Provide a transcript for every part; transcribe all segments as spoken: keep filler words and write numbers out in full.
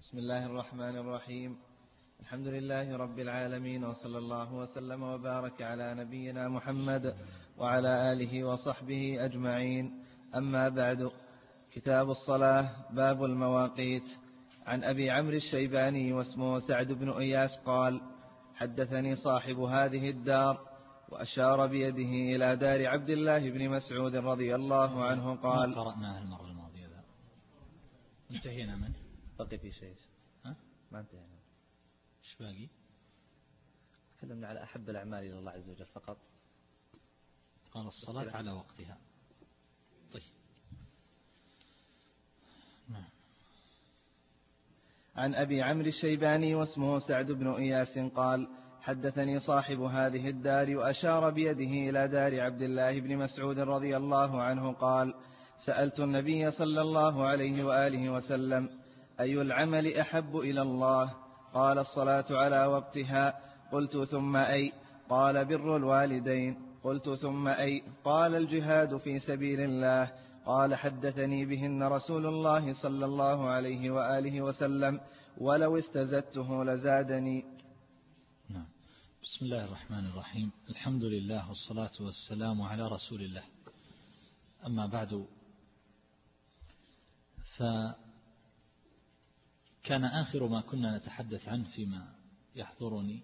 بسم الله الرحمن الرحيم. الحمد لله رب العالمين، وصلى الله وسلم وبارك على نبينا محمد وعلى آله وصحبه أجمعين. أما بعد، كتاب الصلاة، باب المواقيت. عن أبي عمرو الشيباني واسمه سعد بن إياس قال: حدثني صاحب هذه الدار، وأشار بيده إلى دار عبد الله بن مسعود رضي الله عنه قال. ما قرأناها المرة الماضية ذا، انتهينا منه. بقي في شيء؟ ها؟ ما انتهينا. ايش باقي؟ تكلمنا على أحب الأعمال إلى الله عز وجل فقط. قال الصلاة على وقتها. طيب. نعم. عن أبي عمرو الشيباني واسمه سعد بن إياس قال: حدثني صاحب هذه الدار، وأشار بيده إلى دار عبد الله بن مسعود رضي الله عنه قال: سألت النبي صلى الله عليه وآله وسلم: أي العمل أحب إلى الله؟ قال: الصلاة على وقتها. قلت: ثم أي؟ قال: بر الوالدين. قلت: ثم أي؟ قال: الجهاد في سبيل الله. قال: حدثني بهن رسول الله صلى الله عليه وآله وسلم، ولو استزدته لزادني. نعم. بسم الله الرحمن الرحيم. الحمد لله والصلاة والسلام على رسول الله. أما بعد، فكان آخر ما كنا نتحدث عنه فيما يحضرني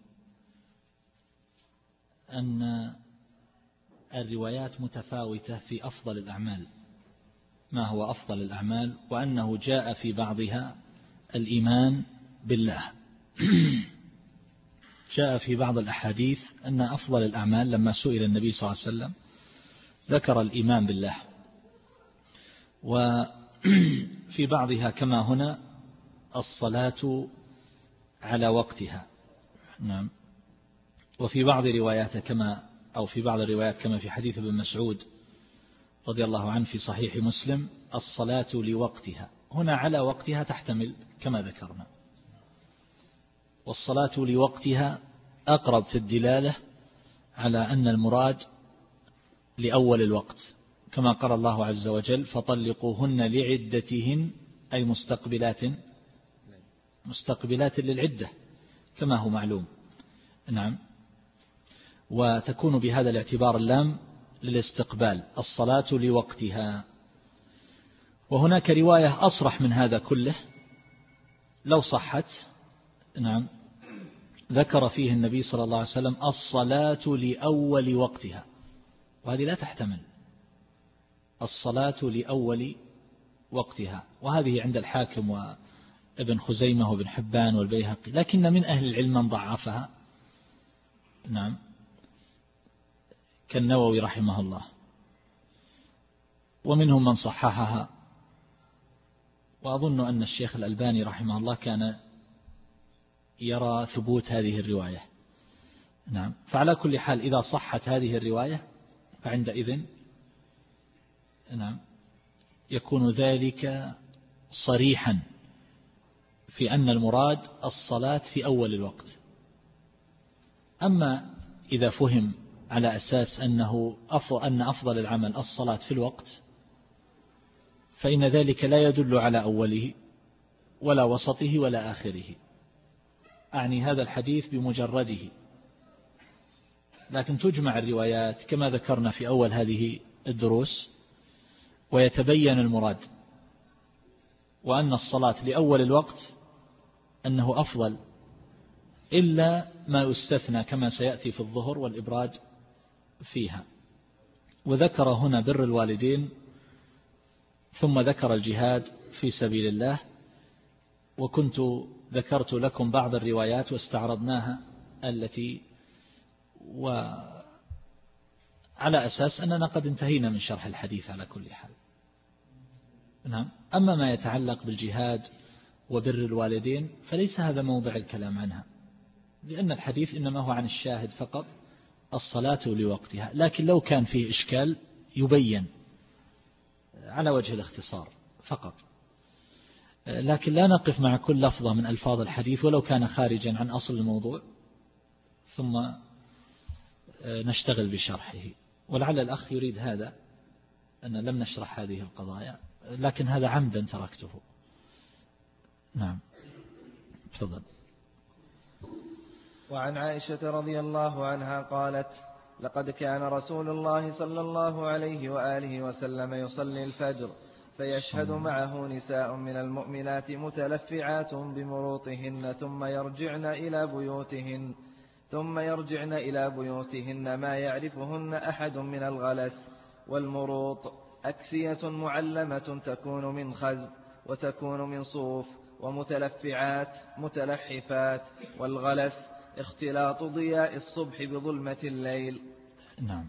أن الروايات متفاوتة في أفضل الأعمال، ما هو أفضل الأعمال، وأنه جاء في بعضها الإيمان بالله. جاء في بعض الأحاديث أن أفضل الأعمال لما سئل النبي صلى الله عليه وسلم ذكر الإيمان بالله، وفي بعضها كما هنا الصلاة على وقتها. نعم. وفي بعض روايات كما أو في بعض الروايات كما في حديث ابن مسعود رضي الله عنه في صحيح مسلم: الصلاة لوقتها. هنا على وقتها تحتمل كما ذكرنا، والصلاة لوقتها أقرب في الدلالة على أن المراد لأول الوقت، كما قال الله عز وجل: فطلقوهن لعدتهن، أي مستقبلات مستقبلات للعدة كما هو معلوم. نعم. وتكون بهذا الاعتبار اللام للاستقبال، الصلاة لوقتها. وهناك رواية أصرح من هذا كله لو صحت، نعم، ذكر فيه النبي صلى الله عليه وسلم: الصلاة لأول وقتها، وهذه لا تحتمل. الصلاة لأول وقتها، وهذه عند الحاكم وابن خزيمة وابن حبان والبيهقي، لكن من أهل العلم من ضعفها، نعم، كالنووي رحمه الله، ومنهم من صححها، وأظن أن الشيخ الألباني رحمه الله كان يرى ثبوت هذه الرواية. نعم. فعلى كل حال إذا صحت هذه الرواية فعندئذ، نعم، يكون ذلك صريحا في أن المراد الصلاة في أول الوقت. أما إذا فهم على أساس أنه أفضل أن أفضل العمل الصلاة في الوقت، فإن ذلك لا يدل على أوله ولا وسطه ولا آخره، أعني هذا الحديث بمجرده. لكن تجمع الروايات كما ذكرنا في أول هذه الدروس، ويتبين المراد، وأن الصلاة لأول الوقت أنه أفضل، إلا ما يستثنى كما سيأتي في الظهر والإبراج فيها. وذكر هنا بر الوالدين، ثم ذكر الجهاد في سبيل الله. وكنت ذكرت لكم بعض الروايات واستعرضناها، التي وعلى أساس أننا قد انتهينا من شرح الحديث على كل حال. نعم. أما ما يتعلق بالجهاد وبر الوالدين فليس هذا موضع الكلام عنها، لأن الحديث إنما هو عن الشاهد فقط، الصلاة لوقتها. لكن لو كان فيه إشكال يبين على وجه الاختصار فقط، لكن لا نقف مع كل لفظة من ألفاظ الحديث ولو كان خارجا عن أصل الموضوع ثم نشتغل بشرحه. ولعل الأخ يريد هذا، أن لم نشرح هذه القضايا، لكن هذا عمدا تركته. نعم. تفضل. وعن عائشة رضي الله عنها قالت: لقد كان رسول الله صلى الله عليه وآله وسلم يصلي الفجر فيشهد معه نساء من المؤمنات متلفعات بمروطهن ثم يرجعن إلى بيوتهن ثم يرجعن إلى بيوتهن ما يعرفهن أحد من الغلس. والمروط أكسية معلمة تكون من خز وتكون من صوف، ومتلفعات متلحفات. والغلس اختلاط ضياء الصبح بظلمة الليل. نعم.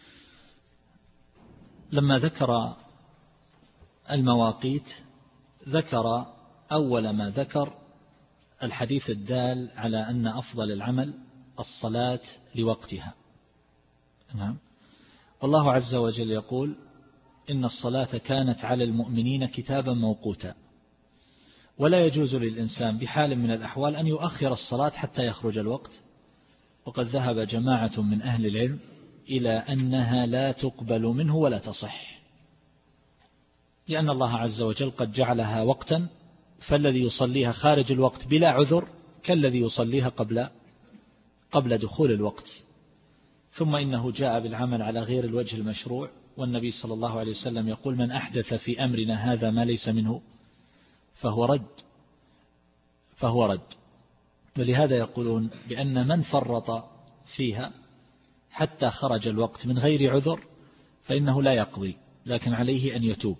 لما ذكر المواقيت ذكر أول ما ذكر الحديث الدال على أن أفضل العمل الصلاة لوقتها. نعم. والله عز وجل يقول: إن الصلاة كانت على المؤمنين كتابا موقوتا. ولا يجوز للإنسان بحال من الأحوال أن يؤخر الصلاة حتى يخرج الوقت، وقد ذهب جماعة من أهل العلم إلى أنها لا تقبل منه ولا تصح، لأن الله عز وجل قد جعلها وقتا، فالذي يصليها خارج الوقت بلا عذر كالذي يصليها قبل قبل دخول الوقت. ثم إنه جاء بالعمل على غير الوجه المشروع، والنبي صلى الله عليه وسلم يقول: من أحدث في أمرنا هذا ما ليس منه فهو رد فهو رد ولهذا يقولون بأن من فرط فيها حتى خرج الوقت من غير عذر فإنه لا يقضي، لكن عليه أن يتوب.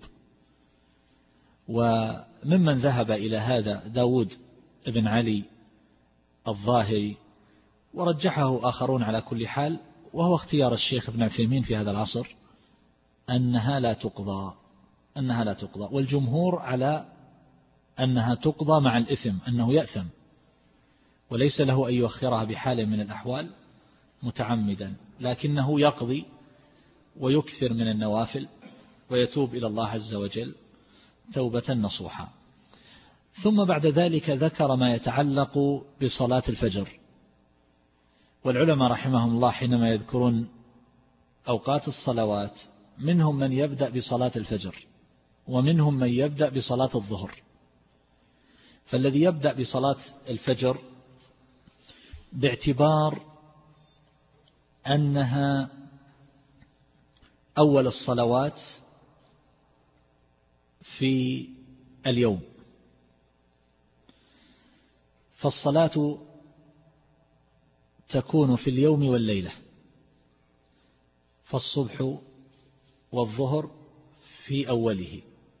وممن ذهب إلى هذا داود بن علي الظاهري، ورجحه آخرون على كل حال، وهو اختيار الشيخ ابن عثيمين في هذا العصر، أنها لا تقضى أنها لا تقضى والجمهور على أنها تقضى مع الإثم، أنه يأثم وليس له أن يؤخرها بحال من الأحوال متعمدا، لكنه يقضي ويكثر من النوافل ويتوب إلى الله عز وجل توبة نصوحا. ثم بعد ذلك ذكر ما يتعلق بصلاة الفجر. والعلماء رحمهم الله حينما يذكرون أوقات الصلوات منهم من يبدأ بصلاة الفجر ومنهم من يبدأ بصلاة الظهر. فالذي يبدأ بصلاة الفجر باعتبار أنها أول الصلوات في اليوم، فالصلاة تكون في اليوم والليلة، فالصبح والظهر في أوله،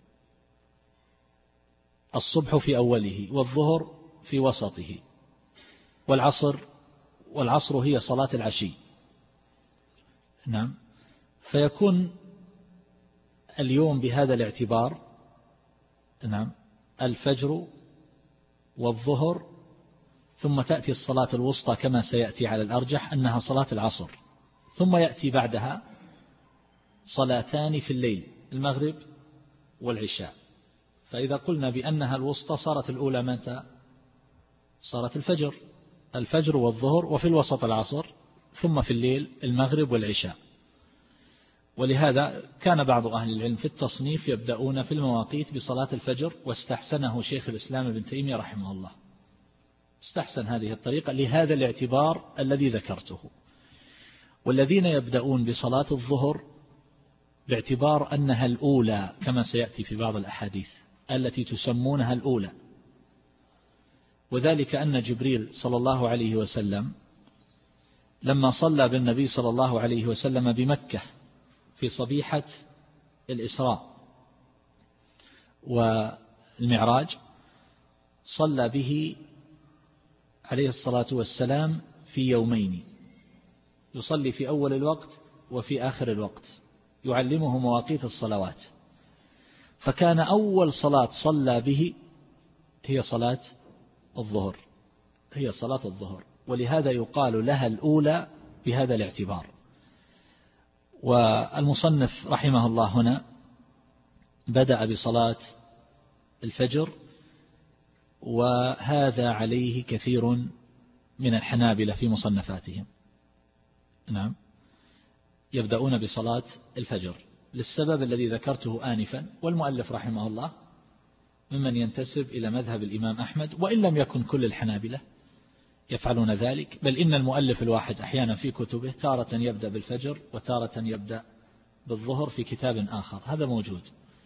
الصبح في أوله والظهر في وسطه، والعصر والعصر هي صلاة العشي. نعم. فيكون اليوم بهذا الاعتبار نعم الفجر والظهر، ثم تأتي الصلاة الوسطى كما سيأتي على الأرجح أنها صلاة العصر، ثم يأتي بعدها صلاتان في الليل، المغرب والعشاء. فإذا قلنا بأنها الوسطى صارت الأولى متى؟ صارت الفجر الفجر والظهر، وفي الوسط العصر، ثم في الليل المغرب والعشاء. ولهذا كان بعض أهل العلم في التصنيف يبدأون في المواقيت بصلاة الفجر، واستحسنه شيخ الإسلام ابن تيمية رحمه الله، استحسن هذه الطريقة لهذا الاعتبار الذي ذكرته. والذين يبدأون بصلاة الظهر باعتبار أنها الأولى كما سيأتي في بعض الأحاديث التي تسمونها الأولى، وذلك أن جبريل صلى الله عليه وسلم لما صلى بالنبي صلى الله عليه وسلم بمكة في صبيحة الإسراء والمعراج صلى به عليه الصلاة والسلام في يومين، يصلي في أول الوقت وفي آخر الوقت، يعلمه مواقيت الصلوات. فكان أول صلاة صلى به هي صلاة الظهر هي صلاة الظهر ولهذا يقال لها الأولى بهذا الاعتبار. والمصنف رحمه الله هنا بدأ بصلاة الفجر، وهذا عليه كثير من الحنابلة في مصنفاتهم. نعم، يبدأون بصلاة الفجر للسبب الذي ذكرته آنفا. والمؤلف رحمه الله ممن ينتسب إلى مذهب الإمام أحمد، وإن لم يكن كل الحنابلة يفعلون ذلك، بل إن المؤلف الواحد أحيانا في كتبه تارة يبدأ بالفجر وتارة يبدأ بالظهر في كتاب آخر، هذا موجود.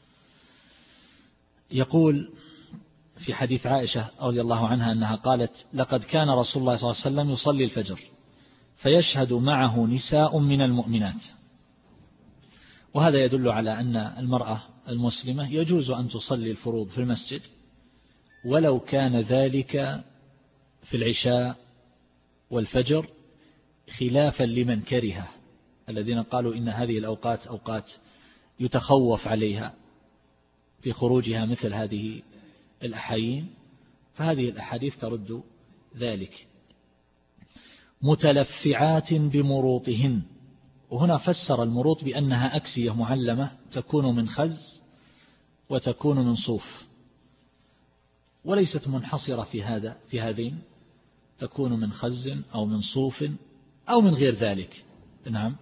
يقول في حديث عائشة رضي الله عنها أنها قالت: لقد كان رسول الله صلى الله عليه وسلم يصلي الفجر فيشهد معه نساء من المؤمنات. وهذا يدل على أن المرأة المسلمة يجوز أن تصلي الفروض في المسجد ولو كان ذلك في العشاء والفجر، خلافا لمن كره الذين قالوا إن هذه الأوقات أوقات يتخوف عليها في خروجها مثل هذه الأحايين، فهذه الأحاديث ترد ذلك. متلفعات بمروطهن، وهنا فسر المروط بأنها أكسية معلمة تكون من خز وتكون من صوف، وليست منحصرة في هذا في هذين، تكون من خز أو من صوف أو من غير ذلك. نعم.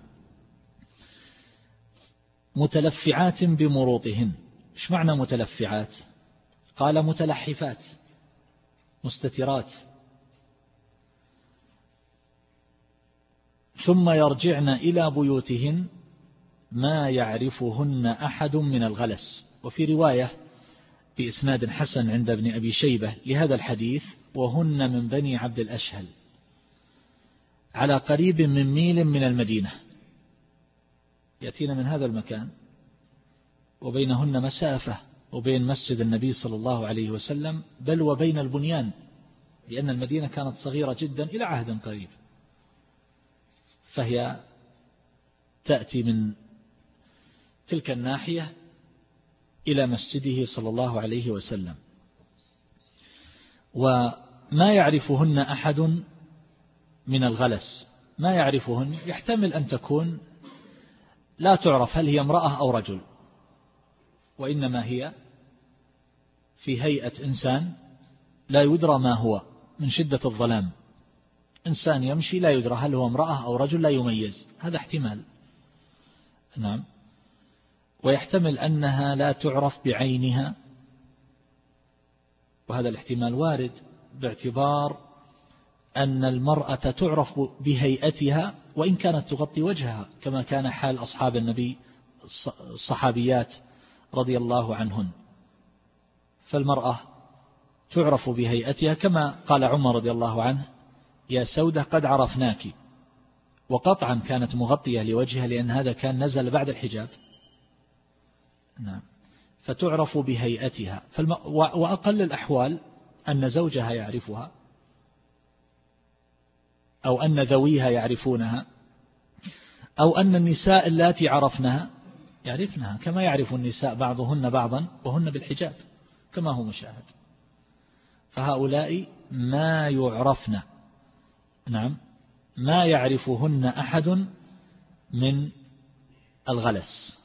متلفعات بمروطهن، إيش معنى متلفعات؟ قال: متلحفات، مستترات. ثم يرجعن إلى بيوتهن ما يعرفهن أحد من الغلس. وفي رواية بإسناد حسن عند ابن أبي شيبة لهذا الحديث: وهن من بني عبد الأشهل على قريب من ميل من المدينة. يأتينا من هذا المكان وبينهن مسافة وبين مسجد النبي صلى الله عليه وسلم، بل وبين البنيان، لأن المدينة كانت صغيرة جدا إلى عهد قريب، فهي تأتي من تلك الناحية إلى مسجده صلى الله عليه وسلم. وما يعرفهن أحد من الغلس، ما يعرفهن يحتمل أن تكون لا تعرف هل هي امرأة أو رجل، وإنما هي في هيئة إنسان لا يدرى ما هو من شدة الظلام، إنسان يمشي لا يدرى هل هو امرأة أو رجل، لا يميز، هذا احتمال. نعم. ويحتمل أنها لا تعرف بعينها، وهذا الاحتمال وارد باعتبار أن المرأة تعرف بهيئتها وإن كانت تغطي وجهها، كما كان حال أصحاب النبي الصحابيات رضي الله عنهن. فالمرأة تعرف بهيئتها، كما قال عمر رضي الله عنه: يا سودة قد عرفناك. وقطعا كانت مغطية لوجهها، لأن هذا كان نزل بعد الحجاب. نعم. فتعرف بهيئتها. فالم... وأقل الأحوال أن زوجها يعرفها، أو أن ذويها يعرفونها، أو أن النساء اللاتي عرفنها يعرفنها، كما يعرف النساء بعضهن بعضا وهن بالحجاب كما هو مشاهد. فهؤلاء ما يعرفن. نعم. ما يعرفهن أحد من الغلس.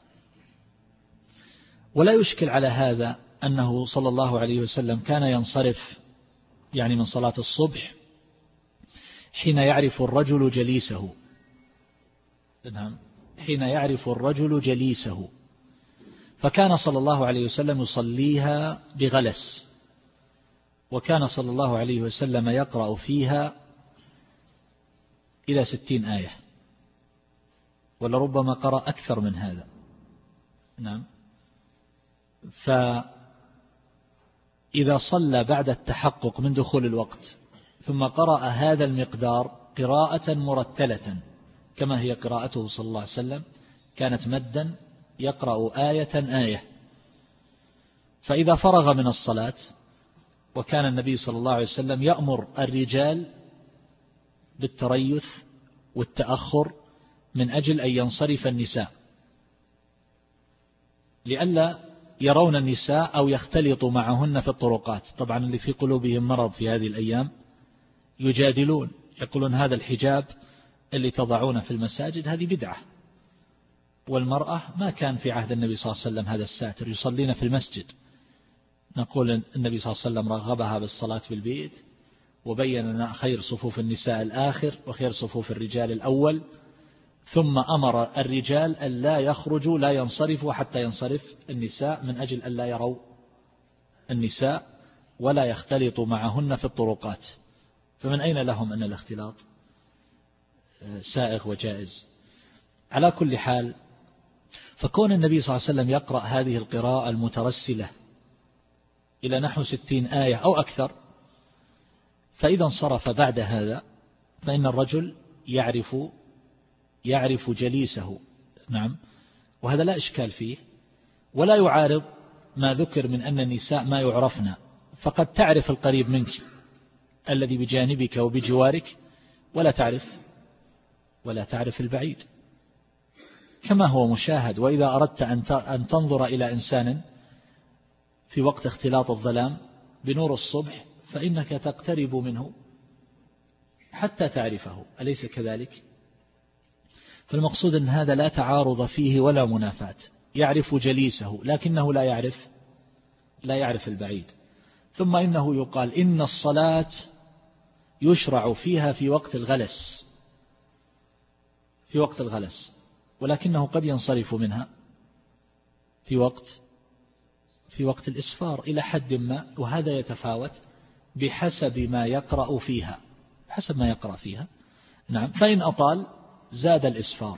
ولا يشكل على هذا أنه صلى الله عليه وسلم كان ينصرف يعني من صلاة الصبح حين يعرف الرجل جليسه. نعم. حين يعرف الرجل جليسه، فكان صلى الله عليه وسلم يصليها بغلس، وكان صلى الله عليه وسلم يقرأ فيها إلى ستين آية، ولربما قرأ أكثر من هذا. نعم. فإذا صلى بعد التحقق من دخول الوقت ثم قرأ هذا المقدار قراءة مرتلة كما هي قراءته صلى الله عليه وسلم، كانت مدا يقرأ آية آية. فإذا فرغ من الصلاة، وكان النبي صلى الله عليه وسلم يأمر الرجال بالتريث والتأخر من أجل أن ينصرف النساء، لئلا يرون النساء أو يختلطوا معهن في الطرقات. طبعا اللي في قلوبهم مرض في هذه الأيام يجادلون، يقولون هذا الحجاب اللي تضعونه في المساجد هذه بدعة، والمرأة ما كان في عهد النبي صلى الله عليه وسلم هذا الساتر، يصلين في المسجد. نقول النبي صلى الله عليه وسلم رغبها بالصلاة في البيت، وبين لنا خير صفوف النساء الآخر وخير صفوف الرجال الأول، ثم أمر الرجال أن لا يخرجوا لا ينصرفوا حتى ينصرف النساء من أجل أن لا يروا النساء ولا يختلط معهن في الطرقات، فمن أين لهم أن الاختلاط سائغ وجائز؟ على كل حال، فكون النبي صلى الله عليه وسلم يقرأ هذه القراءة المترسلة إلى نحو ستين آية أو أكثر، فإذا انصرف بعد هذا فإن الرجل يعرف يعرف جليسه، نعم، وهذا لا إشكال فيه، ولا يعارض ما ذكر من أن النساء ما يعرفن، فقد تعرف القريب منك الذي بجانبك وبجوارك ولا تعرف ولا تعرف البعيد، كما هو مشاهد. وإذا أردت أن تنظر إلى إنسان في وقت اختلاط الظلام بنور الصبح فإنك تقترب منه حتى تعرفه، أليس كذلك؟ فالمقصود أن هذا لا تعارض فيه ولا منافاة، يعرف جليسه لكنه لا يعرف لا يعرف البعيد. ثم إنه يقال إن الصلاة يشرع فيها في وقت الغلس في وقت الغلس ولكنه قد ينصرف منها في وقت في وقت الإسفار إلى حد ما، وهذا يتفاوت بحسب ما يقرأ فيها حسب ما يقرأ فيها نعم. فإن أطال زاد الإسفار،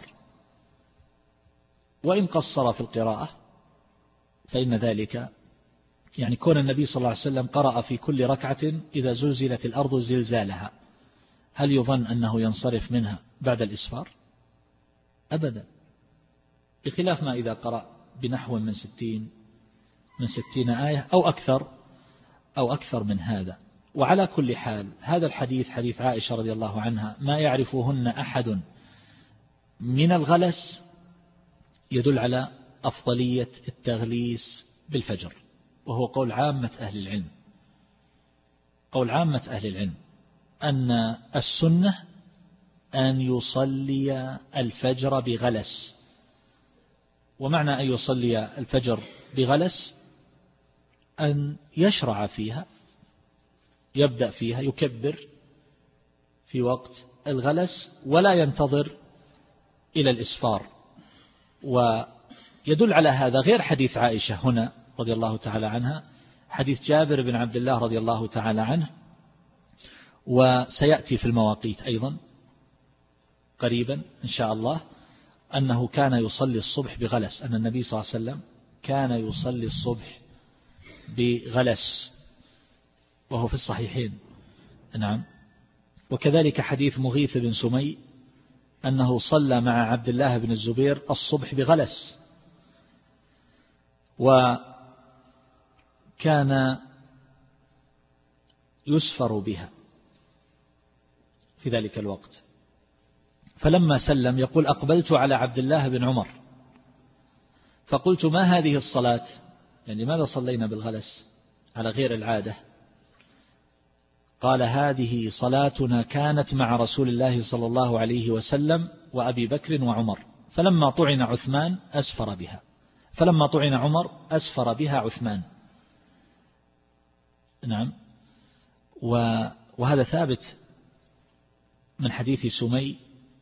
وإن قصر في القراءة فإن ذلك يعني كون النبي صلى الله عليه وسلم قرأ في كل ركعة إذا زلزلت الأرض زلزالها، هل يظن أنه ينصرف منها بعد الإسفار؟ أبدا، بخلاف ما إذا قرأ بنحو من ستين من ستين آية أو أكثر أو أكثر من هذا. وعلى كل حال هذا الحديث حديث عائشة رضي الله عنها ما يعرفهن أحد من الغلس يدل على أفضلية التغليس بالفجر، وهو قول عامة أهل العلم قول عامة أهل العلم أن السنة أن يصلي الفجر بغلس. ومعنى أن يصلي الفجر بغلس أن يشرع فيها، يبدأ فيها يكبر في وقت الغلس ولا ينتظر إلى الإسفار. ويدل على هذا غير حديث عائشة هنا رضي الله تعالى عنها، حديث جابر بن عبد الله رضي الله تعالى عنه، وسيأتي في المواقيت أيضا قريبا إن شاء الله، أنه كان يصلي الصبح بغلس، أن النبي صلى الله عليه وسلم كان يصلي الصبح بغلس، وهو في الصحيحين نعم. وكذلك حديث مغيث بن سمي أنه صلى مع عبد الله بن الزبير الصبح بغلس، وكان يسفر بها في ذلك الوقت. فلما سلم يقول أقبلت على عبد الله بن عمر فقلت ما هذه الصلاة، يعني لماذا صلينا بالغلس على غير العادة؟ قال هذه صلاتنا كانت مع رسول الله صلى الله عليه وسلم وأبي بكر وعمر، فلما طعن عثمان أسفر بها فلما طعن عمر أسفر بها عثمان نعم. وهذا ثابت من حديث سمي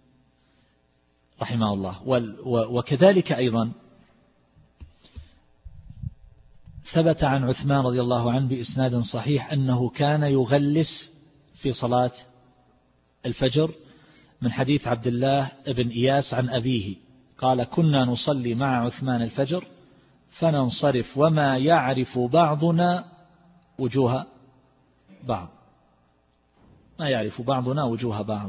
رحمه الله. وكذلك أيضا ثبت عن عثمان رضي الله عنه بإسناد صحيح أنه كان يغلس في صلاة الفجر من حديث عبد الله بن إياس عن أبيه قال كنا نصلي مع عثمان الفجر فننصرف وما يعرف بعضنا وجوه بعض ما يعرف بعضنا وجوه بعض.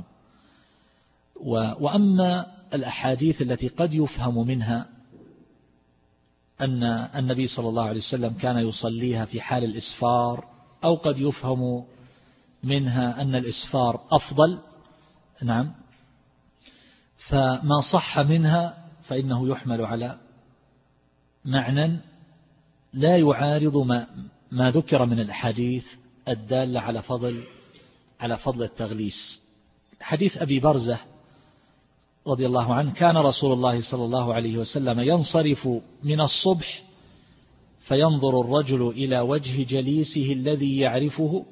وأما الأحاديث التي قد يفهم منها أن النبي صلى الله عليه وسلم كان يصليها في حال الإسفار، أو قد يفهم منها أن الإسفار أفضل نعم، فما صح منها فإنه يحمل على معنى لا يعارض ما, ما ذكر من الأحاديث الدالة على فضل على فضل التغليس. حديث أبي برزة رضي الله عنه كان رسول الله صلى الله عليه وسلم ينصرف من الصبح فينظر الرجل إلى وجه جليسه الذي يعرفه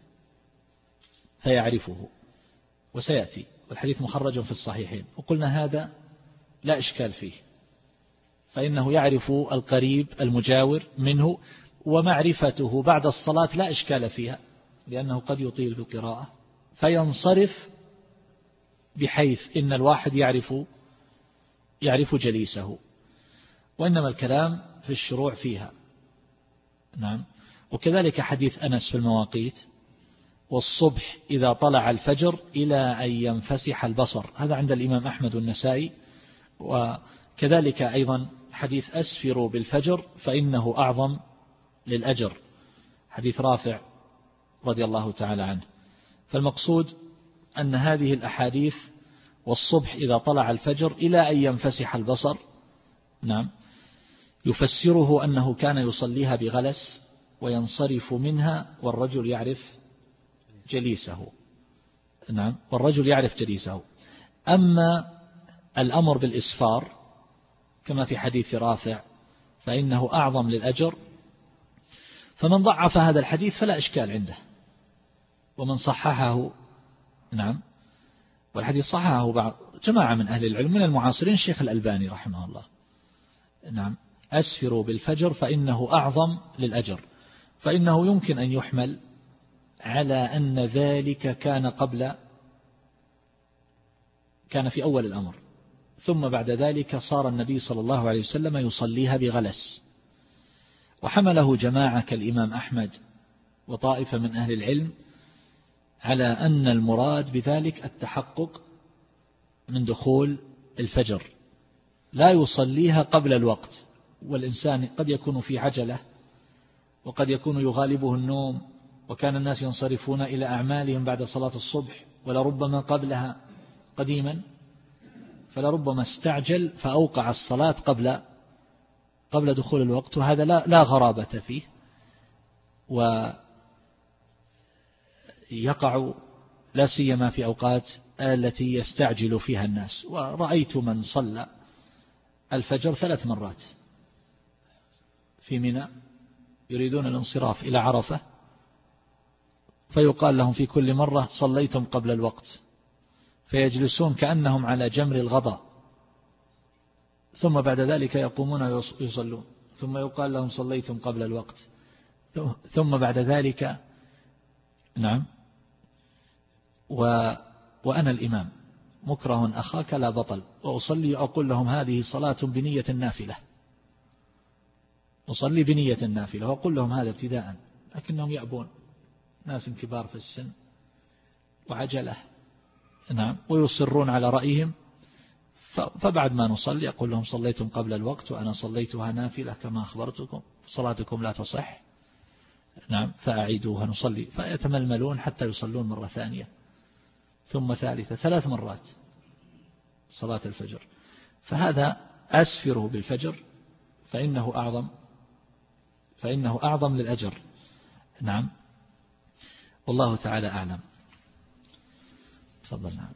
فيعرفه، وسيأتي والحديث مخرج في الصحيحين. وقلنا هذا لا إشكال فيه، فإنه يعرف القريب المجاور منه، ومعرفته بعد الصلاة لا إشكال فيها، لأنه قد يطيل القراءة فينصرف بحيث إن الواحد يعرف يعرف جليسه، وإنما الكلام في الشروع فيها. نعم. وكذلك حديث أنس في المواقيت: والصبح إذا طلع الفجر إلى أن ينفسح البصر، هذا عند الإمام أحمد والنسائي. وكذلك أيضا حديث أسفروا بالفجر فإنه أعظم للأجر، حديث رافع رضي الله تعالى عنه. فالمقصود أن هذه الأحاديث والصبح إذا طلع الفجر إلى أن ينفسح البصر، نعم، يفسره أنه كان يصليها بغلس وينصرف منها والرجل يعرف جليسه. نعم، والرجل يعرف جليسه. أما الأمر بالإسفار كما في حديث رافع فإنه أعظم للأجر، فمن ضعف هذا الحديث فلا إشكال عنده، ومن صححه نعم، والحديث صححه بعض جماعة من أهل العلم من المعاصرين، الشيخ الألباني رحمه الله. نعم، أسفروا بالفجر فإنه أعظم للأجر، فإنه يمكن أن يحمل على أن ذلك كان قبل كان في أول الأمر، ثم بعد ذلك صار النبي صلى الله عليه وسلم يصليها بغلس. وحمله جماعة كالإمام أحمد وطائفة من أهل العلم على أن المراد بذلك التحقق من دخول الفجر، لا يصليها قبل الوقت. والإنسان قد يكون في عجلة، وقد يكون يغالبه النوم، وكان الناس ينصرفون إلى أعمالهم بعد صلاة الصبح ولربما قبلها قديما، فلربما استعجل فأوقع الصلاة قبل قبل دخول الوقت، وهذا لا, لا غرابة فيه، ويقع لا سيما في أوقات التي يستعجل فيها الناس. ورأيت من صلى الفجر ثلاث مرات في منى يريدون الانصراف إلى عرفة، فيقال لهم في كل مرة صليتم قبل الوقت، فيجلسون كأنهم على جمر الغضا، ثم بعد ذلك يقومون يصلون، ثم يقال لهم صليتم قبل الوقت، ثم بعد ذلك نعم و وأنا الإمام مكره أخاك لا بطل، وأصلي أقول لهم هذه صلاة بنية النافلة، أصلي بنية النافلة وأقول لهم هذا ابتداء، لكنهم يأبون، ناس كبار في السن وعجلة، نعم، ويصرون على رأيهم. فبعد ما نصلي أقول لهم صليتم قبل الوقت وأنا صليتها نافلة كما أخبرتكم، صلاتكم لا تصح، نعم، فأعيدوها نصلي، فيتململون حتى يصلون مرة ثانية ثم ثالثة، ثلاث مرات صلاة الفجر. فهذا أسفره بالفجر فإنه أعظم فإنه أعظم للأجر. نعم، والله تعالى أعلم. تفضل. نعم.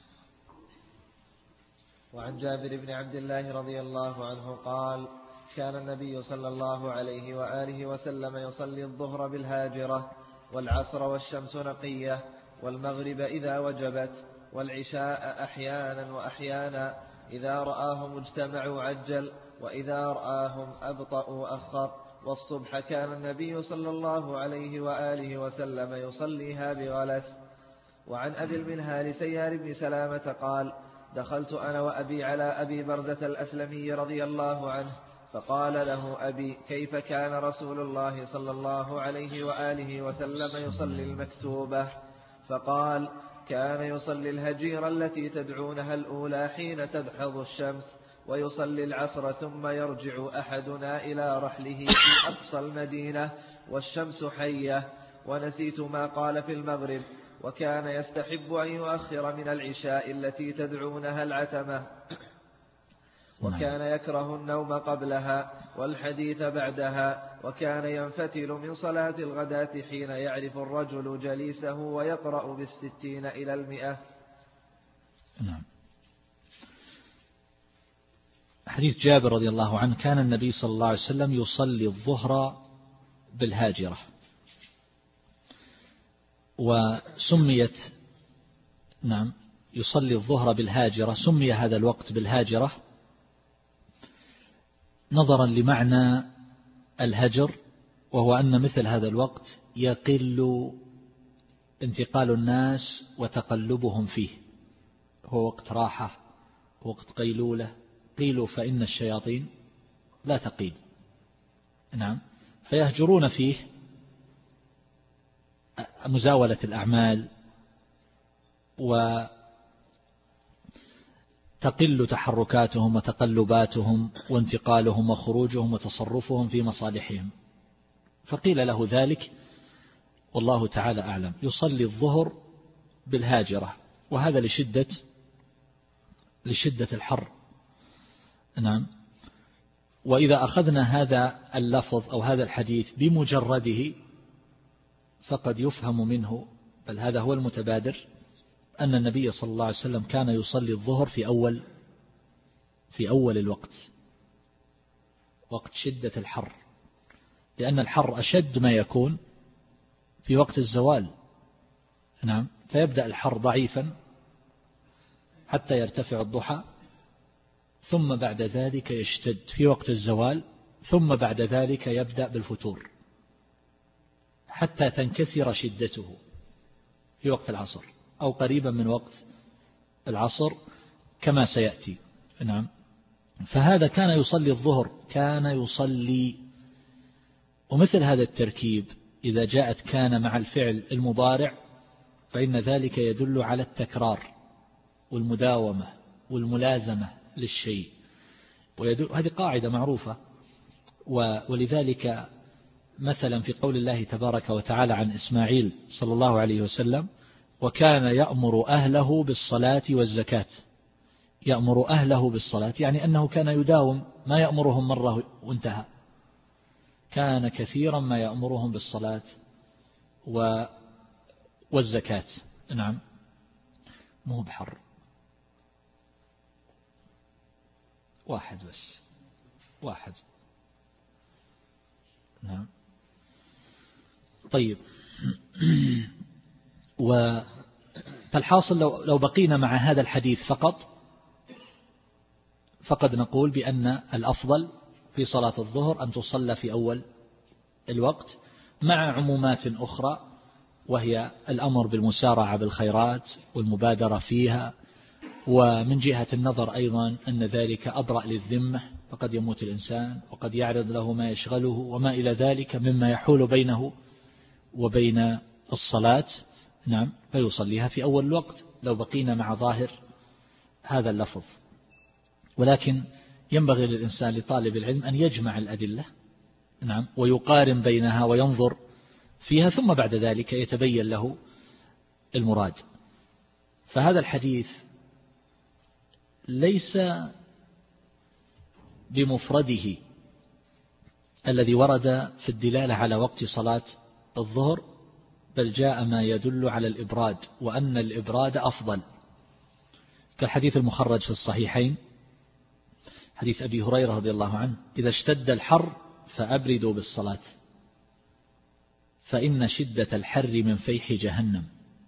وعن جابر بن عبد الله رضي الله عنه قال: كان النبي صلى الله عليه وآله وسلم يصلي الظهر بالهاجرة، والعصر والشمس نقية، والمغرب إذا وجبت، والعشاء أحيانا وأحيانا، إذا رآهم اجتمعوا عجل، وإذا رآهم أبطأوا أخر، والصبح كان النبي صلى الله عليه وآله وسلم يصليها بغلس. وعن أبي المنهال سيار بن سلامة قال: دخلت أنا وأبي على أبي برزة الأسلمي رضي الله عنه، فقال له أبي: كيف كان رسول الله صلى الله عليه وآله وسلم يصلي المكتوبة؟ فقال: كان يصلي الهجير التي تدعونها الأولى حين تدحض الشمس، ويصلي العصر ثم يرجع أحدنا إلى رحله في أقصى المدينة والشمس حية. ونسيت ما قال في المغرب. وكان يستحب أن يؤخر من العشاء التي تدعونها العتمة، وكان يكره النوم قبلها والحديث بعدها، وكان ينفتل من صلاة الغداة حين يعرف الرجل جليسه ويقرأ بالستين إلى المئة. نعم. حديث جابر رضي الله عنه: كان النبي صلى الله عليه وسلم يصلي الظهر بالهاجرة، وسميت نعم يصلي الظهر بالهاجرة، سمي هذا الوقت بالهاجرة نظرا لمعنى الهجر وهو أن مثل هذا الوقت يقل انتقال الناس وتقلبهم فيه، هو وقت راحة، وقت قيلولة. قيلوا فإن الشياطين لا تقيل، نعم، فيهجرون فيه مزاولة الأعمال، وتقل تحركاتهم وتقلباتهم وانتقالهم وخروجهم وتصرفهم في مصالحهم. فقيل له ذلك والله تعالى أعلم. يصلي الظهر بالهاجرة، وهذا لشدة لشدة الحر، نعم. وإذا أخذنا هذا اللفظ أو هذا الحديث بمجرده فقد يفهم منه، بل هذا هو المتبادر، أن النبي صلى الله عليه وسلم كان يصلي الظهر في أول في أول الوقت، وقت شدة الحر، لأن الحر أشد ما يكون في وقت الزوال، نعم. فيبدأ الحر ضعيفا حتى يرتفع الضحى، ثم بعد ذلك يشتد في وقت الزوال، ثم بعد ذلك يبدأ بالفتور حتى تنكسر شدته في وقت العصر أو قريبا من وقت العصر كما سيأتي، نعم. فهذا كان يصلي الظهر، كان يصلي. ومثل هذا التركيب إذا جاءت كان مع الفعل المضارع فإن ذلك يدل على التكرار والمداومة والملازمة للشيء، وهذه قاعدة معروفة. ولذلك مثلا في قول الله تبارك وتعالى عن إسماعيل صلى الله عليه وسلم: وكان يأمر أهله بالصلاة والزكاة. يأمر أهله بالصلاة يعني أنه كان يداوم، ما يأمرهم مرة وانتهى، كان كثيرا ما يأمرهم بالصلاة والزكاة، نعم. مو بحر، واحد بس، واحد، نعم. طيب، فالحاصل لو لو بقينا مع هذا الحديث فقط فقد نقول بأن الأفضل في صلاة الظهر أن تصلى في أول الوقت، مع عمومات أخرى، وهي الأمر بالمسارعة بالخيرات والمبادرة فيها، ومن جهة النظر أيضا أن ذلك أبرأ للذمة، فقد يموت الإنسان وقد يعرض له ما يشغله وما إلى ذلك مما يحول بينه وبين الصلاة، نعم. فيصليها في أول الوقت لو بقينا مع ظاهر هذا اللفظ. ولكن ينبغي للإنسان لطالب العلم أن يجمع الأدلة، نعم، ويقارن بينها وينظر فيها، ثم بعد ذلك يتبين له المراد. فهذا الحديث ليس بمفرده الذي ورد في الدلالة على وقت صلاة الظهر، بل جاء ما يدل على الإبراد، وأن الإبراد أفضل، كالحديث المخرج في الصحيحين حديث أبي هريرة رضي الله عنه: إذا اشتد الحر فأبردوا بالصلاة فإن شدة الحر من فيح جهنم.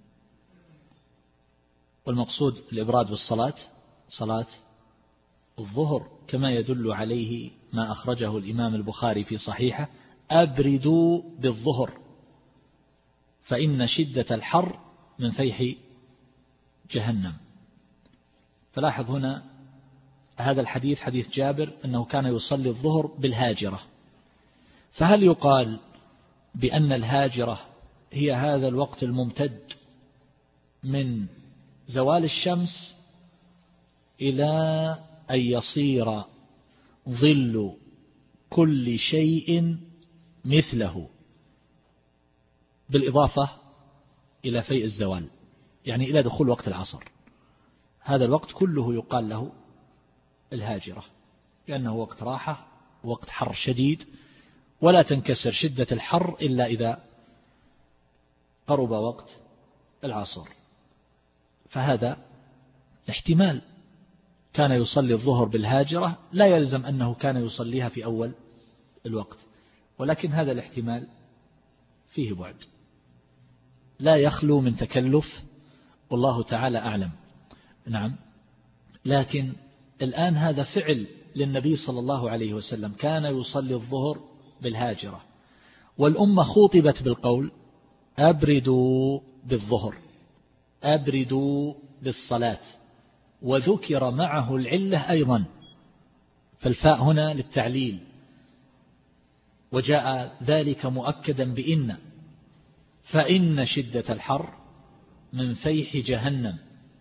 والمقصود الإبراد بالصلاة صلاة الظهر، كما يدل عليه ما أخرجه الإمام البخاري في صحيحه: أبردوا بالظهر فإن شدة الحر من فيح جهنم. فلاحظ هنا هذا الحديث حديث جابر أنه كان يصلي الظهر بالهاجرة، فهل يقال بأن الهاجرة هي هذا الوقت الممتد من زوال الشمس إلى أن يصير ظل كل شيء مثله، بالإضافة إلى فيء الزوال، يعني إلى دخول وقت العصر؟ هذا الوقت كله يقال له الهاجرة، لأنه وقت راحة، وقت حر شديد، ولا تنكسر شدة الحر إلا إذا قرب وقت العصر. فهذا احتمال كان يصلي الظهر بالهاجرة، لا يلزم أنه كان يصليها في أول الوقت، ولكن هذا الاحتمال فيه بعد، لا يخلو من تكلف، والله تعالى أعلم، نعم. لكن الآن هذا فعل للنبي صلى الله عليه وسلم، كان يصلي الظهر بالهاجرة، والأمة خوطبت بالقول أبردوا بالظهر، أبردوا بالصلاة، وذكر معه العلة أيضا، فالفاء هنا للتعليل، وجاء ذلك مؤكدا بإن، فإن شدة الحر من فيح جهنم.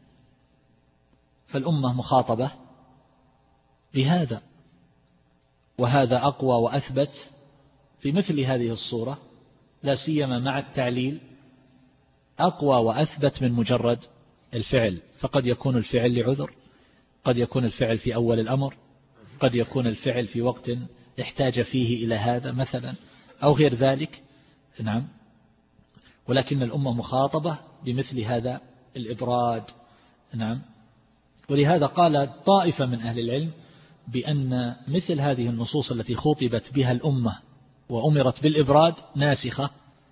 فالأمة مخاطبة بهذا، وهذا أقوى وأثبت في مثل هذه الصورة، لا سيما مع التعليل، أقوى وأثبت من مجرد الفعل. فقد يكون الفعل لعذر، قد يكون الفعل في أول الأمر، قد يكون الفعل في وقت احتاج فيه إلى هذا مثلا، أو غير ذلك. نعم. ولكن الأمة مخاطبة بمثل هذا الإبراد. نعم. ولهذا قال طائفة من أهل العلم بأن مثل هذه النصوص التي خطبت بها الأمة وأمرت بالإبراد ناسخة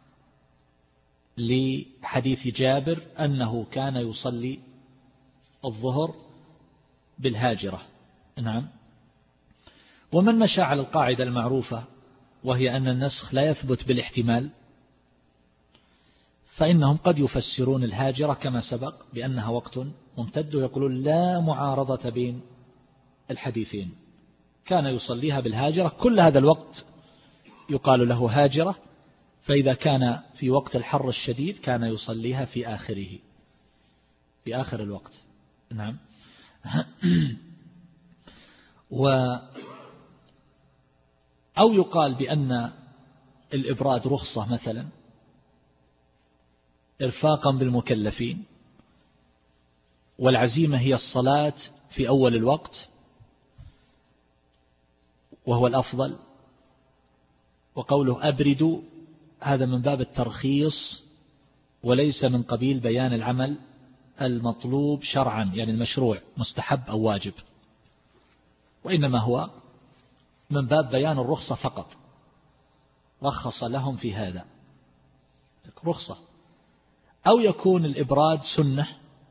لحديث جابر أنه كان يصلي الظهر بالهاجرة. نعم. ومن مشى على القاعدة المعروفة، وهي أن النسخ لا يثبت بالاحتمال، فإنهم قد يفسرون الهاجرة كما سبق بأنها وقت ممتد، ويقولون لا معارضة بين الحديثين، كان يصليها بالهاجرة، كل هذا الوقت يقال له هاجرة، فإذا كان في وقت الحر الشديد كان يصليها في آخره، في آخر الوقت. نعم. و أو يقال بأن الإبراد رخصة مثلا إرفاقا بالمكلفين، والعزيمة هي الصلاة في أول الوقت وهو الأفضل، وقوله أبردوا هذا من باب الترخيص وليس من قبيل بيان العمل المطلوب شرعا، يعني المشروع مستحب أو واجب، وإنما هو من باب بيان الرخصة فقط، رخص لهم في هذا رخصة. أو يكون الإبراد سنة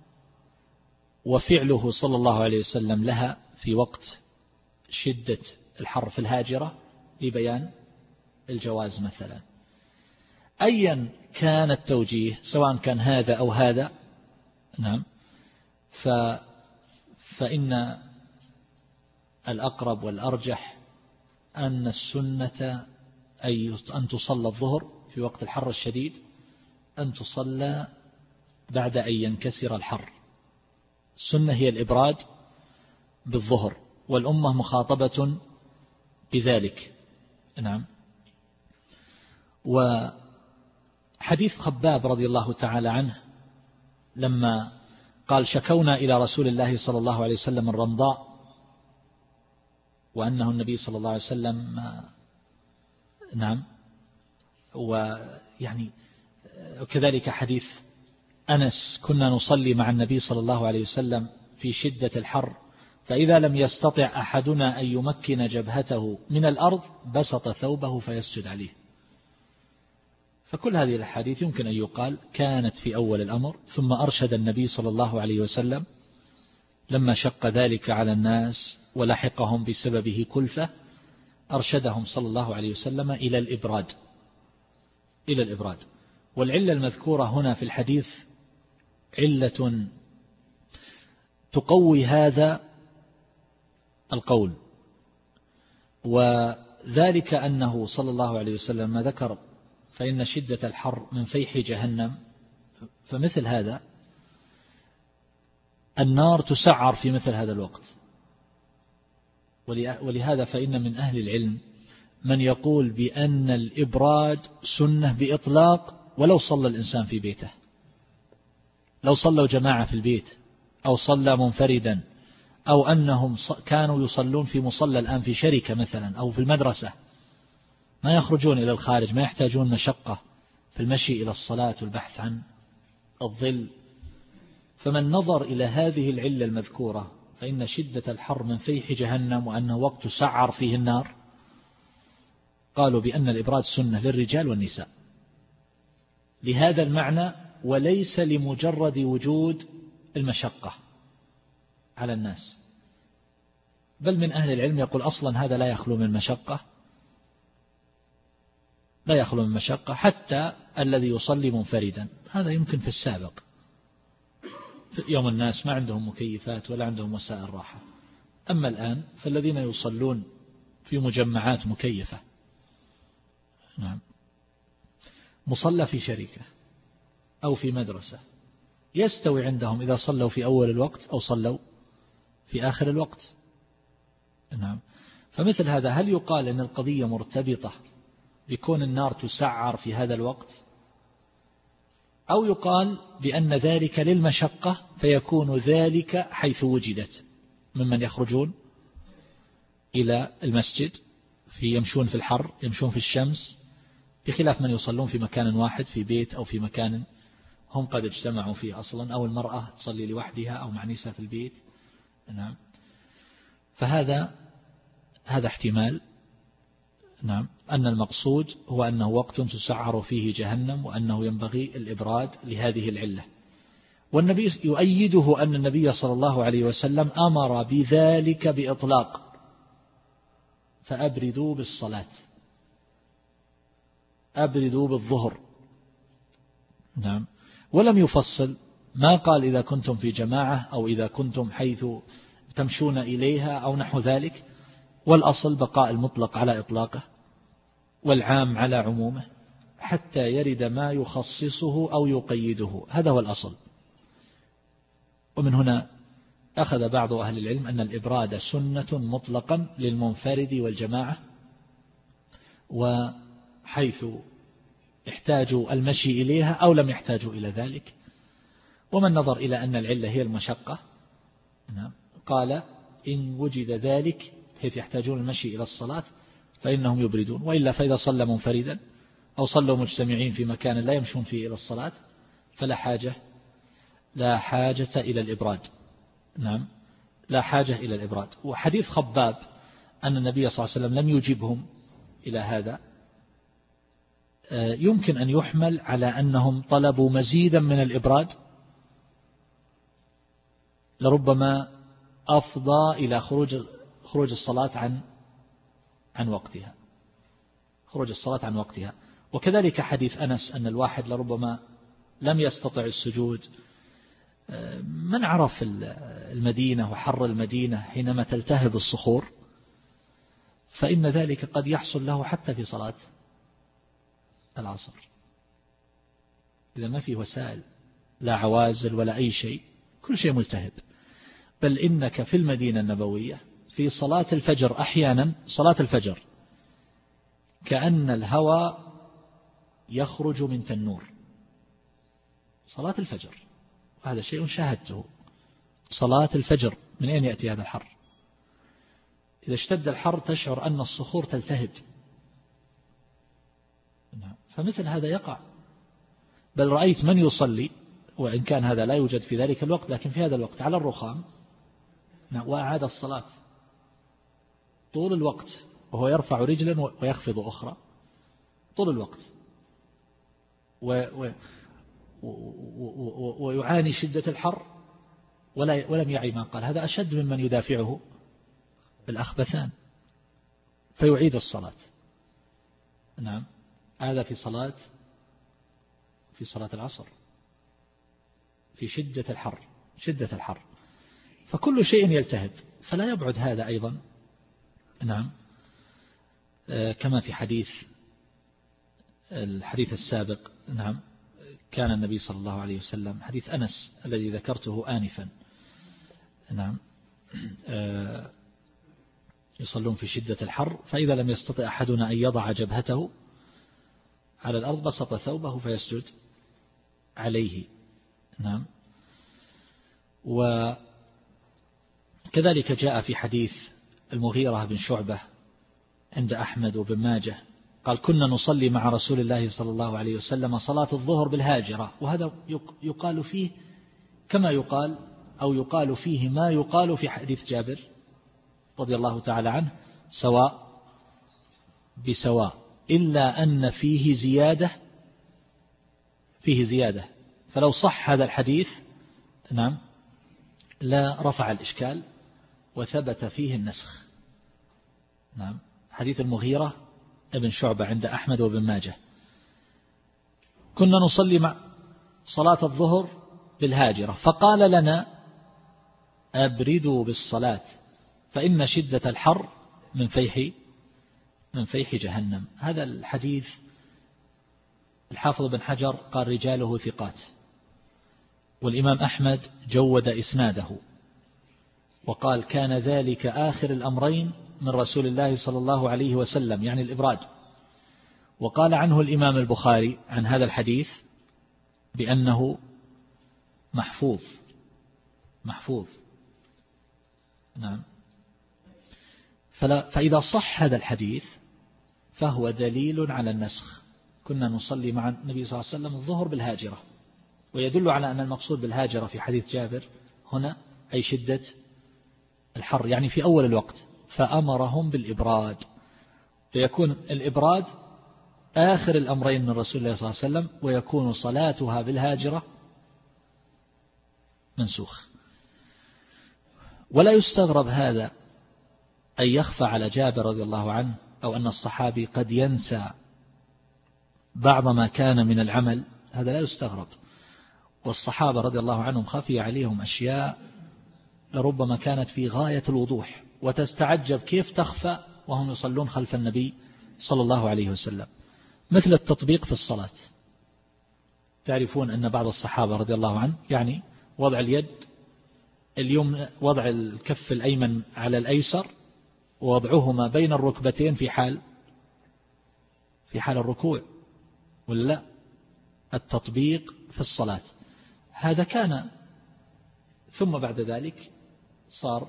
وفعله صلى الله عليه وسلم لها في وقت شدة الحر في الهاجرة لبيان الجواز مثلا. أيا كان التوجيه سواء كان هذا أو هذا، نعم، ف فإن الأقرب والأرجح أن السنة أي أن تصلى الظهر في وقت الحر الشديد، أن تصلى بعد أن ينكسر الحر. السنة هي الإبراد بالظهر، والأمة مخاطبة بذلك. نعم. وحديث خباب رضي الله تعالى عنه لما قال شكونا إلى رسول الله صلى الله عليه وسلم الرمضاء، وأنه النبي صلى الله عليه وسلم نعم، ويعني وكذلك حديث أنس كنا نصلي مع النبي صلى الله عليه وسلم في شدة الحر، فإذا لم يستطع أحدنا أن يمكن جبهته من الأرض بسط ثوبه فيسجد عليه. فكل هذه الحديث يمكن أن يقال كانت في أول الأمر، ثم أرشد النبي صلى الله عليه وسلم لما شق ذلك على الناس ولحقهم بسببه كلفة، أرشدهم صلى الله عليه وسلم إلى الإبراد إلى الإبراد. والعلة المذكورة هنا في الحديث علة تقوي هذا القول، وذلك أنه صلى الله عليه وسلم ما ذكر فإن شدة الحر من فيح جهنم، فمثل هذا النار تسعر في مثل هذا الوقت. ولهذا فإن من أهل العلم من يقول بأن الإبراد سنة بإطلاق ولو صلى الإنسان في بيته، لو صلوا جماعة في البيت أو صلى منفردا، أو أنهم كانوا يصلون في مصلى الآن في شركة مثلا أو في المدرسة، ما يخرجون إلى الخارج، ما يحتاجون مشقة في المشي إلى الصلاة والبحث عن الظل. فمن نظر إلى هذه العلة المذكورة فإن شدة الحر من فيح جهنم وأنه وقت سعر فيه النار، قالوا بأن الإبراد سنة للرجال والنساء لهذا المعنى، وليس لمجرد وجود المشقة على الناس. بل من أهل العلم يقول أصلا هذا لا يخلو من مشقة، لا يخلو من مشقة، حتى الذي يصلي منفردا هذا يمكن في السابق، في يوم الناس ما عندهم مكيفات ولا عندهم وسائل راحة. أما الآن فالذين يصلون في مجمعات مكيفة، نعم، مصلى في شركة أو في مدرسة، يستوي عندهم إذا صلوا في أول الوقت أو صلوا في آخر الوقت. نعم. فمثل هذا هل يقال أن القضية مرتبطة بكون النار تسعر في هذا الوقت، أو يقال بأن ذلك للمشقة فيكون ذلك حيث وجدت ممن يخرجون إلى المسجد في يمشون في الحر يمشون في الشمس، بخلاف من يصلون في مكان واحد في بيت أو في مكان هم قد اجتمعوا فيه أصلا، أو المرأة تصلي لوحدها أو مع نساء في البيت. نعم. فهذا هذا احتمال، نعم، أن المقصود هو أنه وقت تسعر فيه جهنم، وأنه ينبغي الإبراد لهذه العلة. والنبي يؤيده أن النبي صلى الله عليه وسلم أمر بذلك بإطلاق، فأبردوا بالصلاة، أبردوا بالظهر. نعم. ولم يفصل، ما قال إذا كنتم في جماعة أو إذا كنتم حيث تمشون إليها أو نحو ذلك، والأصل بقاء المطلق على إطلاقه والعام على عمومه حتى يرد ما يخصصه أو يقيده، هذا هو الأصل. ومن هنا أخذ بعض أهل العلم أن الإبراد سنة مطلقا للمنفرد والجماعة، وحيث احتاجوا المشي إليها أو لم يحتاجوا إلى ذلك. ومن نظر إلى أن العلة هي المشقة قال إن وجد ذلك حيث يحتاجون المشي إلى الصلاة فإنهم يبردون، وإلا فإذا صلى منفردا أو صلوا مجتمعين في مكان لا يمشون فيه إلى الصلاة فلا حاجة لا حاجة إلى الإبراد. نعم، لا حاجة إلى الإبراد. وحديث خباب أن النبي صلى الله عليه وسلم لم يجبهم إلى هذا يمكن أن يحمل على أنهم طلبوا مزيدا من الإبراد، لربما أفضى إلى خروج خروج الصلاة عن عن وقتها، خروج الصلاة عن وقتها. وكذلك حديث أنس أن الواحد لربما لم يستطع السجود. من عرف المدينة وحر المدينة حينما تلتهب الصخور فإن ذلك قد يحصل له حتى في صلاة العصر، إذا ما في وسائل لا عوازل ولا أي شيء، كل شيء ملتهب. بل إنك في المدينة النبوية في صلاة الفجر أحيانا صلاة الفجر كأن الهواء يخرج من تنور، صلاة الفجر، هذا شيء شاهدته. صلاة الفجر من أين يأتي هذا الحر؟ إذا اشتد الحر تشعر أن الصخور تلتهب. فمثل هذا يقع. بل رأيت من يصلي، وإن كان هذا لا يوجد في ذلك الوقت، لكن في هذا الوقت على الرخام وأعاد الصلاة طول الوقت وهو يرفع رجلا ويخفض أخرى طول الوقت، و و و ويعاني شدة الحر ولا ولم يعي ما قال. هذا أشد ممن يدافعه بالأخبثان، فيعيد الصلاة. نعم، هذا في صلاة في صلاة العصر في شدة الحر شدة الحر فكل شيء يلتهب، فلا يبعد هذا أيضا. نعم، كما في حديث الحديث السابق. نعم، كان النبي صلى الله عليه وسلم حديث أنس الذي ذكرته آنفا، نعم، يصلون في شدة الحر فإذا لم يستطع أحدنا أن يضع جبهته على الأرض بسط ثوبه فيسجد عليه. نعم. وكذلك جاء في حديث المغيرة بن شعبة عند أحمد وبن ماجه قال كنا نصلي مع رسول الله صلى الله عليه وسلم صلاة الظهر بالهاجرة، وهذا يقال فيه كما يقال أو يقال فيه ما يقال في حديث جابر رضي الله تعالى عنه سواء بسواء، إلا أن فيه زيادة فيه زيادة فلو صح هذا الحديث نعم لا رفع الإشكال وثبت فيه النسخ. نعم، حديث المغيرة بن شعبة عند أحمد وابن ماجه: كنا نصلي مع صلاة الظهر بالهاجرة فقال لنا: أبردوا بالصلاة فإن شدة الحر من فيح من فيح جهنم. هذا الحديث الحافظ بن حجر قال رجاله ثقات، والإمام أحمد جود إسناده وقال: كان ذلك آخر الأمرين من رسول الله صلى الله عليه وسلم، يعني الإبراد. وقال عنه الإمام البخاري عن هذا الحديث بأنه محفوظ محفوظ نعم. فلا فإذا صح هذا الحديث فهو دليل على النسخ. كنا نصلي مع النبي صلى الله عليه وسلم الظهر بالهاجرة، ويدل على أن المقصود بالهاجرة في حديث جابر هنا أي شدة الحر، يعني في أول الوقت، فأمرهم بالإبراد، فيكون الإبراد آخر الأمرين من رسول الله صلى الله عليه وسلم، ويكون صلاتها بالهاجرة منسوخ. ولا يستغرب هذا أن يخفى على جابر رضي الله عنه، أو أن الصحابي قد ينسى بعض ما كان من العمل، هذا لا يستغرب. والصحابة رضي الله عنهم خفي عليهم أشياء لربما كانت في غاية الوضوح، وتستعجب كيف تخفى وهم يصلون خلف النبي صلى الله عليه وسلم، مثل التطبيق في الصلاة. تعرفون أن بعض الصحابة رضي الله عنه يعني وضع اليد اليمنى، وضع الكف الأيمن على الأيسر، ووضعهما بين الركبتين في حال في حال الركوع، ولا التطبيق في الصلاة هذا كان. ثم بعد ذلك صار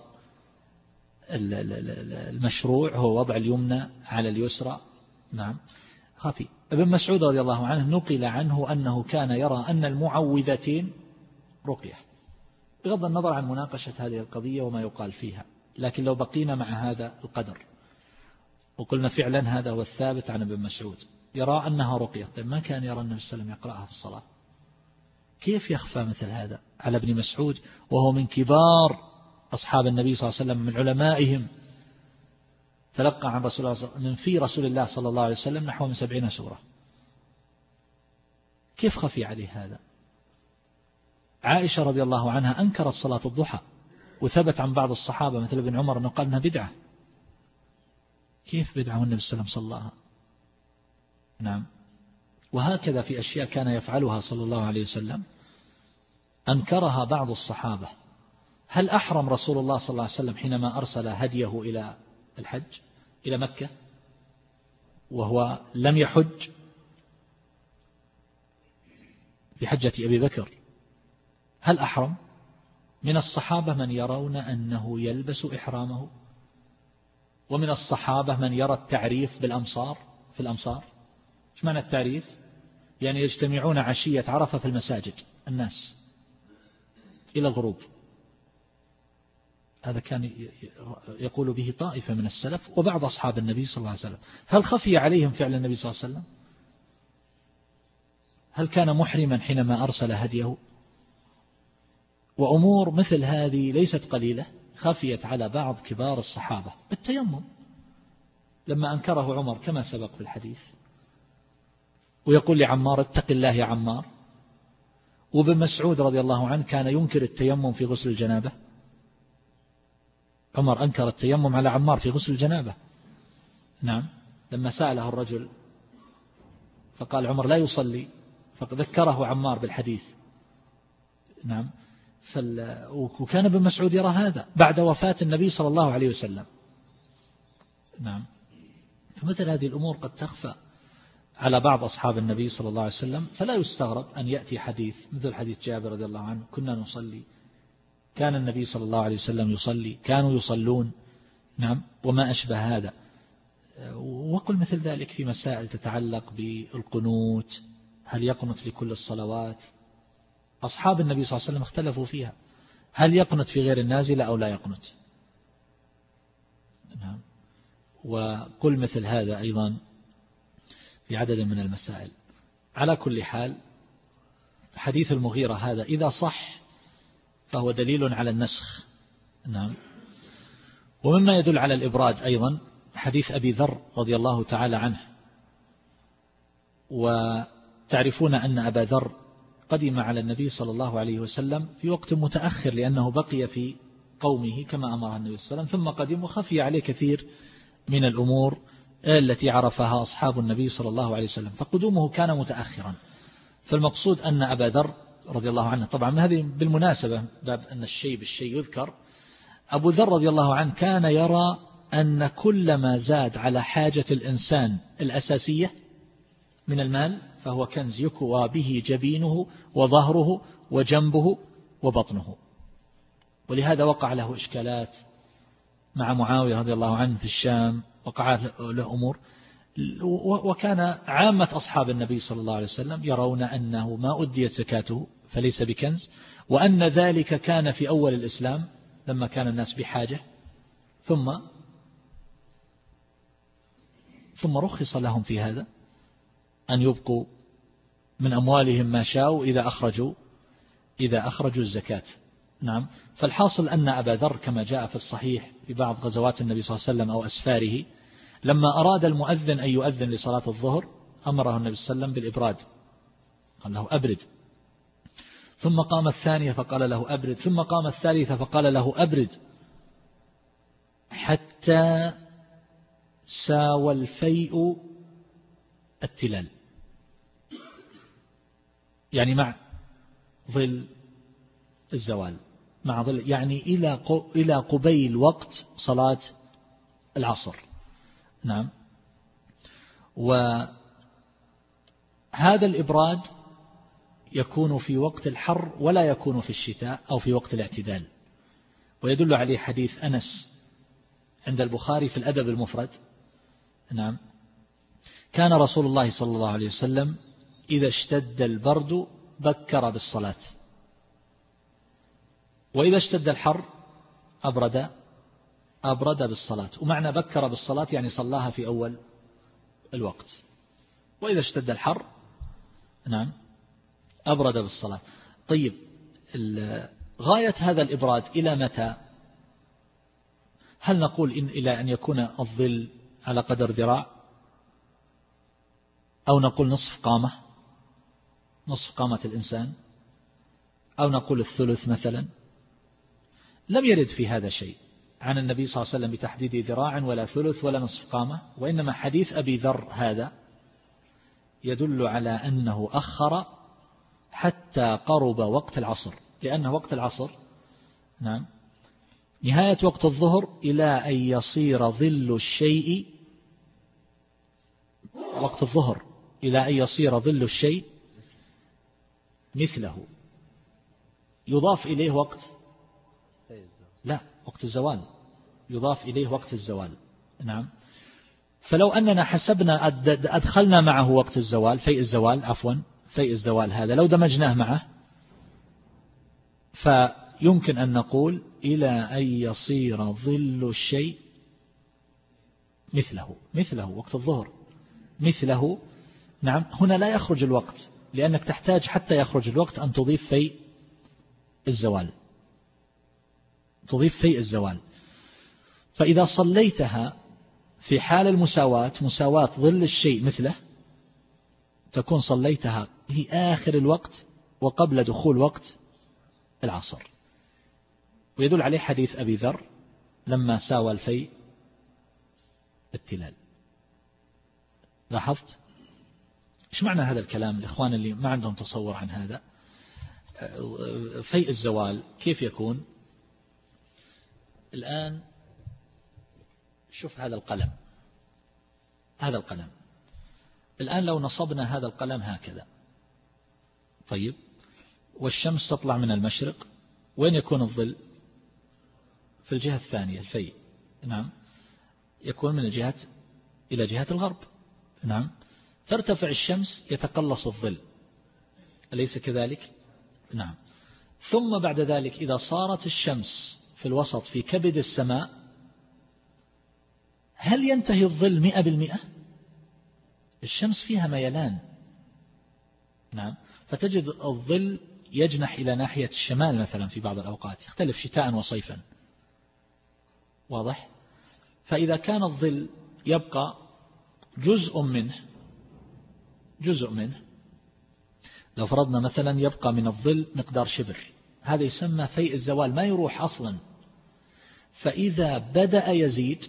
المشروع هو وضع اليمنى على اليسرى. نعم خفي. ابن مسعود رضي الله عنه نقل عنه أنه كان يرى أن المعوذتين رقية، بغض النظر عن مناقشة هذه القضية وما يقال فيها. لكن لو بقينا مع هذا القدر وقلنا فعلا هذا هو الثابت عن ابن مسعود، يرى أنها رقية، طيب ما كان يرى النبي صلى الله عليه وسلم يقرأها في الصلاة؟ كيف يخفى مثل هذا على ابن مسعود وهو من كبار أصحاب النبي صلى الله عليه وسلم، من علمائهم، تلقى عن رسول الله من في رسول الله صلى الله عليه وسلم نحو من سبعين سورة. كيف خفي عليه هذا؟ عائشة رضي الله عنها أنكرت صلاة الضحى، وثبت عن بعض الصحابة مثل ابن عمر أنه قال أنها بدعة. كيف بدعة والنبي صلى الله عليه وسلم صلاها؟ نعم. وهكذا في أشياء كان يفعلها صلى الله عليه وسلم أنكرها بعض الصحابة. هل أحرم رسول الله صلى الله عليه وسلم حينما أرسل هديه إلى الحج إلى مكة وهو لم يحج في حجة أبي بكر؟ هل أحرم؟ من الصحابة من يرون أنه يلبس إحرامه، ومن الصحابة من يرى التعريف بالأمصار في الأمصار. إيش معنى التعريف؟ يعني يجتمعون عشية عرفة في المساجد الناس إلى الغروب. هذا كان يقول به طائفة من السلف وبعض أصحاب النبي صلى الله عليه وسلم. هل خفي عليهم فعل النبي صلى الله عليه وسلم؟ هل كان محرما حينما أرسل هديه؟ وأمور مثل هذه ليست قليلة خفيت على بعض كبار الصحابة. التيمم لما أنكره عمر كما سبق في الحديث، ويقول لعمار اتق الله يا عمار. وابن مسعود رضي الله عنه كان ينكر التيمم في غسل الجنابة. عمر أنكر التيمم على عمار في غسل الجنابة. نعم. لما سأله الرجل فقال عمر لا يصلي، فذكره عمار بالحديث. نعم. فال... وكان ابن مسعود يرى هذا بعد وفاة النبي صلى الله عليه وسلم. نعم. فمثل هذه الأمور قد تخفى على بعض أصحاب النبي صلى الله عليه وسلم، فلا يستغرب أن يأتي حديث مثل حديث جابر رضي الله عنه كنا نصلي، كان النبي صلى الله عليه وسلم يصلي، كانوا يصلون. نعم. وما أشبه هذا. وقل مثل ذلك في مسائل تتعلق بالقنوت، هل يقنت لكل الصلوات؟ أصحاب النبي صلى الله عليه وسلم اختلفوا فيها، هل يقنت في غير النازلة أو لا يقنت؟ نعم. وقل مثل هذا أيضا في عدد من المسائل. على كل حال حديث المغيرة هذا إذا صح فهو دليل على النسخ. نعم. ومما يدل على الإبراد أيضا حديث أبي ذر رضي الله تعالى عنه وتعرفون أن أبا ذر قدم على النبي صلى الله عليه وسلم في وقت متأخر لأنه بقي في قومه كما أمره النبي صلى الله عليه وسلم، ثم قدم وخفي عليه كثير من الأمور التي عرفها أصحاب النبي صلى الله عليه وسلم، فقدومه كان متأخرا. فالمقصود أن أبا ذر رضي الله عنه، طبعا هذه بالمناسبة باب أن الشيء بالشيء يذكر، أبو ذر رضي الله عنه كان يرى أن كل ما زاد على حاجة الإنسان الأساسية من المال فهو كنز يكوى به جبينه وظهره وجنبه وبطنه. ولهذا وقع له إشكالات مع معاوية رضي الله عنه في الشام، وقع له أمور، وكان عامة أصحاب النبي صلى الله عليه وسلم يرون أنه ما أديت زكاته فليس بكنز، وأن ذلك كان في أول الإسلام لما كان الناس بحاجة، ثم ثم رخص لهم في هذا أن يبقوا من أموالهم ما شاءوا إذا أخرجوا إذا أخرجوا الزكاة. نعم. فالحاصل أن أبا ذر كما جاء في الصحيح في بعض غزوات النبي صلى الله عليه وسلم أو أسفاره، لما أراد المؤذن أن يؤذن لصلاة الظهر أمره النبي صلى الله عليه وسلم بالإبراد، قال له أبرد، ثم قام الثانية فقال له أبرد، ثم قام الثالثة فقال له أبرد، حتى ساوى الفيء التلال، يعني مع ظل الزوال، مع ظل يعني إلى إلى قبيل وقت صلاة العصر. نعم. وهذا الإبراد يكون في وقت الحر ولا يكون في الشتاء أو في وقت الاعتدال، ويدل عليه حديث أنس عند البخاري في الأدب المفرد. نعم. كان رسول الله صلى الله عليه وسلم إذا اشتد البرد بكر بالصلاة، وإذا اشتد الحر أبرد أبرد بالصلاة. ومعنى بكر بالصلاة يعني صلاها في أول الوقت، وإذا اشتد الحر نعم أبرد بالصلاة. طيب، غاية هذا الإبراد إلى متى؟ هل نقول إن إلى أن يكون الظل على قدر ذراع، أو نقول نصف قامة نصف قامة الإنسان، أو نقول الثلث مثلا؟ لم يرد في هذا شيء عن النبي صلى الله عليه وسلم بتحديد ذراع ولا ثلث ولا نصف قامة، وإنما حديث أبي ذر هذا يدل على أنه أخر حتى قرب وقت العصر، لأن وقت العصر نعم نهاية وقت الظهر إلى أن يصير ظل الشيء، وقت الظهر إلى أن يصير ظل الشيء مثله، يضاف إليه وقت لا وقت الزوال، يضاف إليه وقت الزوال. نعم. فلو أننا حسبنا أدخلنا معه وقت الزوال فيء الزوال عفوا فيء الزوال هذا لو دمجناه معه، فيمكن أن نقول إلى أن يصير ظل الشيء مثله مثله وقت الظهر مثله. نعم. هنا لا يخرج الوقت، لأنك تحتاج حتى يخرج الوقت أن تضيف فيء الزوال تضيف فيء الزوال. فإذا صليتها في حال المساواة، مساواة ظل الشيء مثله، تكون صليتها في آخر الوقت وقبل دخول وقت العصر. ويدل عليه حديث أبي ذر لما ساوى الفيء التلال. لاحظت؟ إيش معنى هذا الكلام الإخوان اللي ما عندهم تصور عن هذا؟ فيء الزوال كيف يكون؟ الآن شوف هذا القلم هذا القلم الآن لو نصبنا هذا القلم هكذا، طيب، والشمس تطلع من المشرق، وين يكون الظل؟ في الجهة الثانية الفيء. نعم. يكون من الجهة إلى جهة الغرب. نعم. ترتفع الشمس يتقلص الظل، أليس كذلك؟ نعم. ثم بعد ذلك إذا صارت الشمس في الوسط في كبد السماء، هل ينتهي الظل مئة بالمئة؟ الشمس فيها ميلان. نعم. فتجد الظل يجنح إلى ناحية الشمال مثلا في بعض الأوقات، يختلف شتاء وصيفا. واضح؟ فإذا كان الظل يبقى جزء منه جزء منه، لو فرضنا مثلا يبقى من الظل مقدار شبر، هذا يسمى فيء الزوال، ما يروح أصلا. فإذا بدأ يزيد،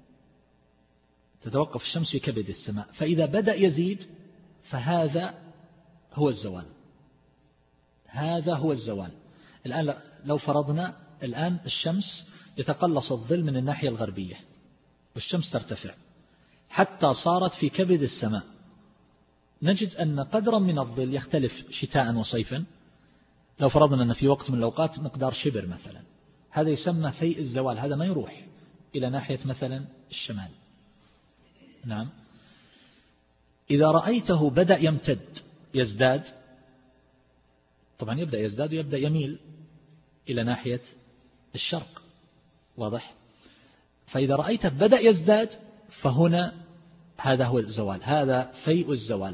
تتوقف الشمس في كبد السماء، فإذا بدأ يزيد فهذا هو الزوال، هذا هو الزوال. الآن لو فرضنا الآن الشمس يتقلص الظل من الناحية الغربية والشمس ترتفع حتى صارت في كبد السماء، نجد أن قدرا من الظل يختلف شتاء وصيفا. لو فرضنا أن في وقت من الأوقات مقدار شبر مثلا، هذا يسمى فيء الزوال، هذا ما يروح إلى ناحية مثلا الشمال. نعم. إذا رأيته بدأ يمتد يزداد، طبعا يبدأ يزداد ويبدأ يميل إلى ناحية الشرق، واضح؟ فإذا رأيته بدأ يزداد فهنا هذا هو الزوال، هذا فيء الزوال.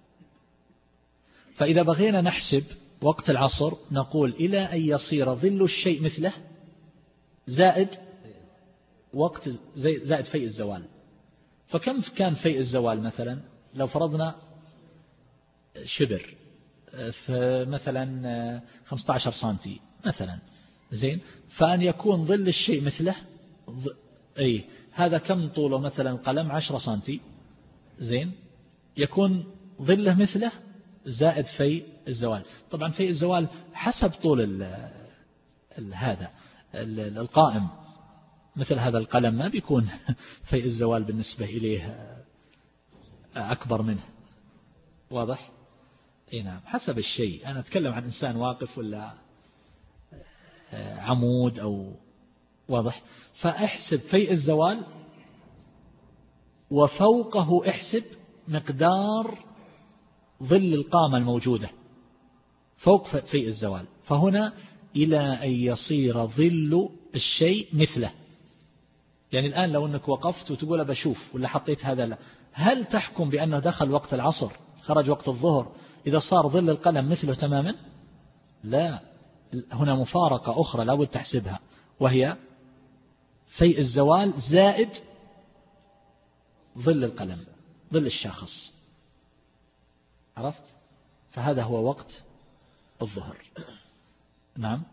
فإذا بغينا نحسب وقت العصر نقول إلى أن يصير ظل الشيء مثله زائد وقت زائد فيء الزوال. فكم كان فيء الزوال مثلا؟ لو فرضنا شبر في مثلا خمسة عشر سنتي مثلا، زين، فأن يكون ظل الشيء مثله، أي هذا كم طوله مثلا قلم عشرة سنتي، زين، يكون ظله مثله زائد فيء الزوال. طبعا فيء الزوال حسب طول ال ال هذا ال القائم، مثل هذا القلم ما بيكون فيء الزوال بالنسبة إليه أكبر منه، واضح؟ اي نعم، حسب الشيء. أنا أتكلم عن إنسان واقف ولا عمود أو، واضح؟ فاحسب فيء الزوال وفوقه احسب مقدار ظل القامة الموجودة فوق فيء الزوال، فهنا إلى أن يصير ظل الشيء مثله. يعني الآن لو أنك وقفت وتقول بشوف ولا حطيت هذا، لا، هل تحكم بأنه دخل وقت العصر خرج وقت الظهر إذا صار ظل القلم مثله تماما؟ لا، هنا مفارقة أخرى لابد تحسبها، وهي فيء الزوال زائد ظل القلم، ظل الشاخص، عرفت؟ فهذا هو وقت الظهر. نعم.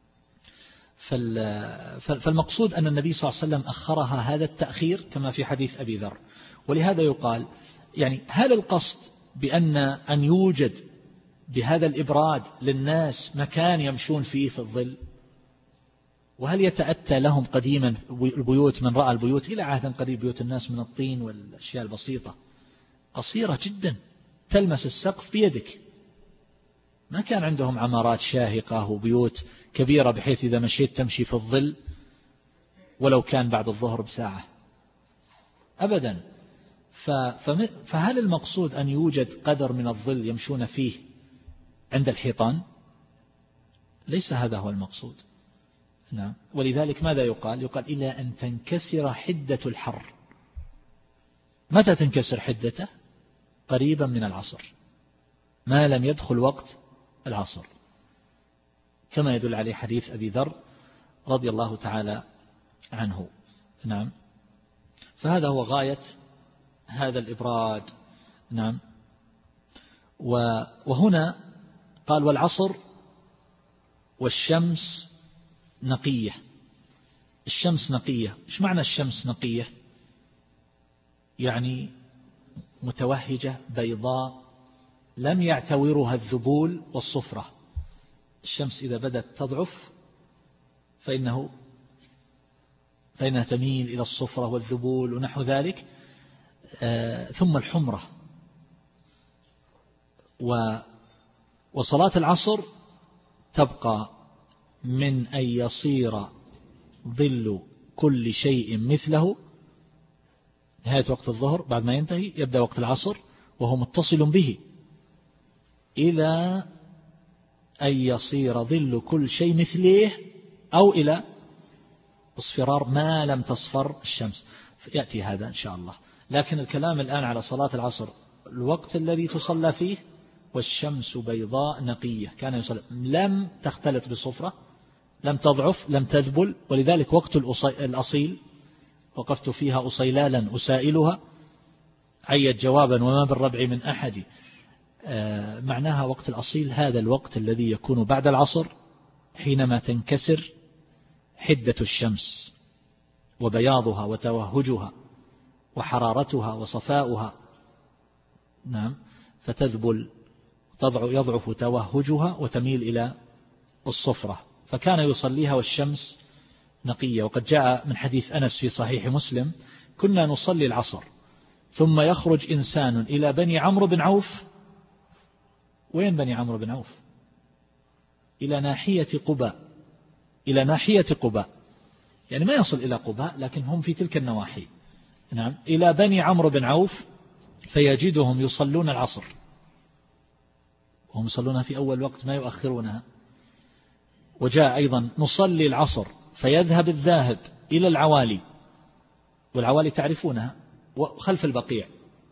فالمقصود أن النبي صلى الله عليه وسلم أخرها هذا التأخير كما في حديث أبي ذر. ولهذا يقال يعني هل القصد بأن أن يوجد بهذا الإبراد للناس مكان يمشون فيه في الظل؟ وهل يتأتى لهم قديما البيوت، من رأى البيوت إلى عهد قريب بيوت الناس من الطين والأشياء البسيطة قصيرة جدا تلمس السقف بيدك، ما كان عندهم عمارات شاهقة وبيوت كبيرة بحيث إذا مشيت تمشي في الظل ولو كان بعد الظهر بساعة أبدا. فهل المقصود أن يوجد قدر من الظل يمشون فيه عند الحيطان؟ ليس هذا هو المقصود. نعم. ولذلك ماذا يقال؟ يقال إلى أن تنكسر حدة الحر. متى تنكسر حدته؟ قريبا من العصر، ما لم يدخل وقت العصر، كما يدل عليه حديث أبي ذر رضي الله تعالى عنه. نعم. فهذا هو غاية هذا الإبراد. نعم. وهنا قال والعصر والشمس نقية. الشمس نقية، إيش معنى الشمس نقية؟ يعني متوهجة بيضاء لم يعتورها الذبول والصفرة. الشمس إذا بدأت تضعف فإنه فإنها تميل إلى الصفرة والذبول ونحو ذلك، آه ثم الحمرة. وصلاة العصر تبقى من أن يصير ظل كل شيء مثله نهاية وقت الظهر، بعد ما ينتهي يبدأ وقت العصر وهو متصل به إلى أن يصير ظل كل شيء مثله أو إلى اصفرار ما لم تصفر الشمس. يأتي هذا إن شاء الله. لكن الكلام الآن على صلاة العصر، الوقت الذي تصلى فيه والشمس بيضاء نقية، كان يصلي لم تختلط بصفرة، لم تضعف، لم تذبل. ولذلك وقت الأصيل وقفت فيها أصيلالا أسائلها عيت جوابا وما بالربع من أحد معناها وقت الأصيل هذا الوقت الذي يكون بعد العصر حينما تنكسر حدة الشمس وبياضها وتوهجها وحرارتها وصفاؤها، نعم، فتذبل يضعف توهجها وتميل إلى الصفرة، فكان يصليها والشمس نقية. وقد جاء من حديث أنس في صحيح مسلم: كنا نصلي العصر ثم يخرج إنسان إلى بني عمرو بن عوف. وين بني عمرو بن عوف؟ إلى ناحية قباء، إلى ناحية قباء، يعني ما يصل إلى قباء لكن هم في تلك النواحي، نعم، إلى بني عمرو بن عوف، فيجدهم يصلون العصر وهم يصلونها في أول وقت ما يؤخرونها. وجاء أيضا: نصلي العصر فيذهب الذاهب إلى العوالي، والعوالي تعرفونها خلف البقيع،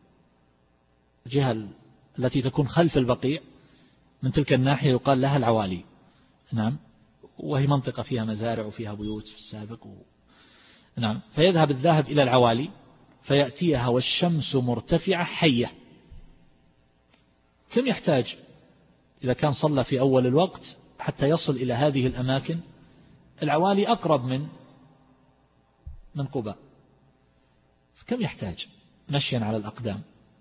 الجهة التي تكون خلف البقيع من تلك الناحية يقال لها العوالي، نعم، وهي منطقة فيها مزارع وفيها بيوت في السابق و... نعم، فيذهب الذاهب إلى العوالي فيأتيها والشمس مرتفعة حية. كم يحتاج إذا كان صلى في أول الوقت حتى يصل إلى هذه الأماكن؟ العوالي أقرب من من قباء، كم يحتاج مشيا على الأقدام؟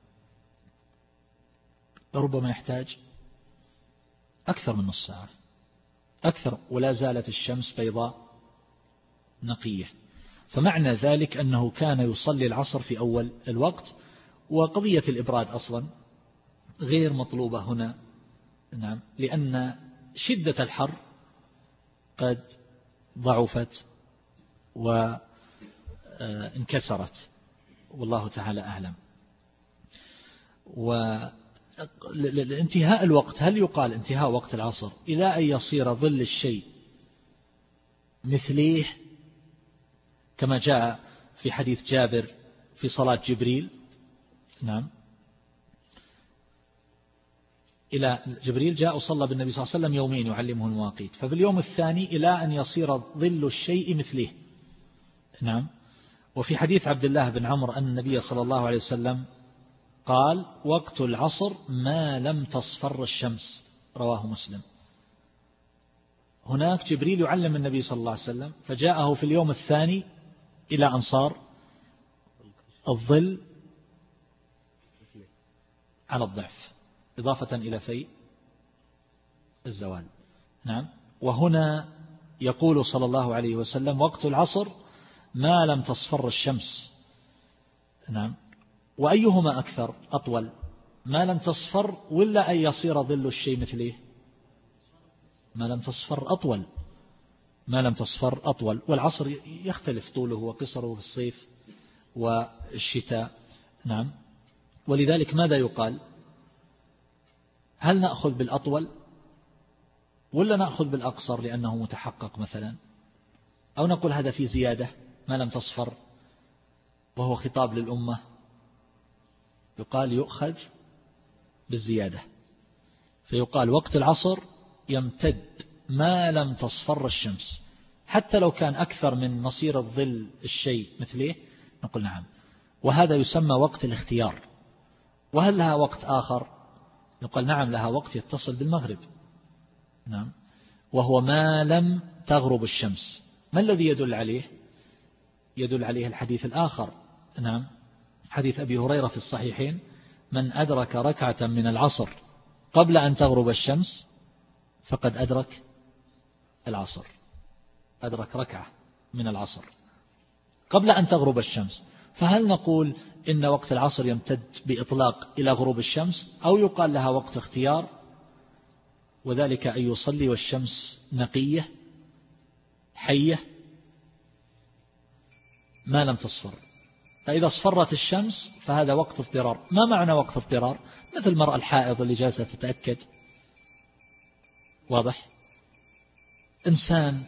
ربما يحتاج أكثر من نص ساعة، أكثر، ولا زالت الشمس بيضاء نقية. فمعنى ذلك أنه كان يصلي العصر في أول الوقت. وقضية الإبراد أصلا غير مطلوبة هنا، نعم، لأن شدة الحر قد ضعفت وانكسرت، والله تعالى أعلم. وانتهاء الوقت، هل يقال انتهاء وقت العصر إلى أن يصير ظل الشيء مثليه كما جاء في حديث جابر في صلاة جبريل؟ نعم، إلى جبريل جاء وصلى بالنبي صلى الله عليه وسلم يومين يعلمه المواقيت، ففي اليوم الثاني إلى أن يصير ظل الشيء مثله، نعم. وفي حديث عبد الله بن عمرو أن النبي صلى الله عليه وسلم قال: وقت العصر ما لم تصفر الشمس، رواه مسلم. هناك جبريل يعلم النبي صلى الله عليه وسلم، فجاءه في اليوم الثاني إلى أن صار الظل على الضعف إضافة إلى في الزوال، نعم. وهنا يقول صلى الله عليه وسلم: وقت العصر ما لم تصفر الشمس، نعم. وأيهما أكثر أطول، ما لم تصفر ولا أن يصير ظل الشيء مثله؟ ما لم تصفر أطول، ما لم تصفر أطول. والعصر يختلف طوله وقصره في الصيف والشتاء، نعم. ولذلك ماذا يقال؟ هل نأخذ بالأطول ولا نأخذ بالأقصر لأنه متحقق مثلا، أو نقول هذا في زيادة ما لم تصفر وهو خطاب للأمة؟ يقال يؤخذ بالزيادة، فيقال وقت العصر يمتد ما لم تصفر الشمس، حتى لو كان أكثر من مصير الظل الشيء مثله نقول نعم. وهذا يسمى وقت الاختيار. وهل لها وقت آخر؟ نقول نعم، لها وقت يتصل بالمغرب، نعم، وهو ما لم تغرب الشمس. ما الذي يدل عليه؟ يدل عليه الحديث الآخر، نعم، حديث أبي هريرة في الصحيحين: من أدرك ركعة من العصر قبل أن تغرب الشمس فقد أدرك العصر، أدرك ركعة من العصر قبل أن تغرب الشمس. فهل نقول إن وقت العصر يمتد بإطلاق إلى غروب الشمس، أو يقال لها وقت اختيار، وذلك أن يصلي والشمس نقية حية ما لم تصفر؟ فإذا اصفرت الشمس فهذا وقت اضطرار. ما معنى وقت اضطرار؟ مثل المرأة الحائض اللي جالسة تتأكد، واضح؟ إنسان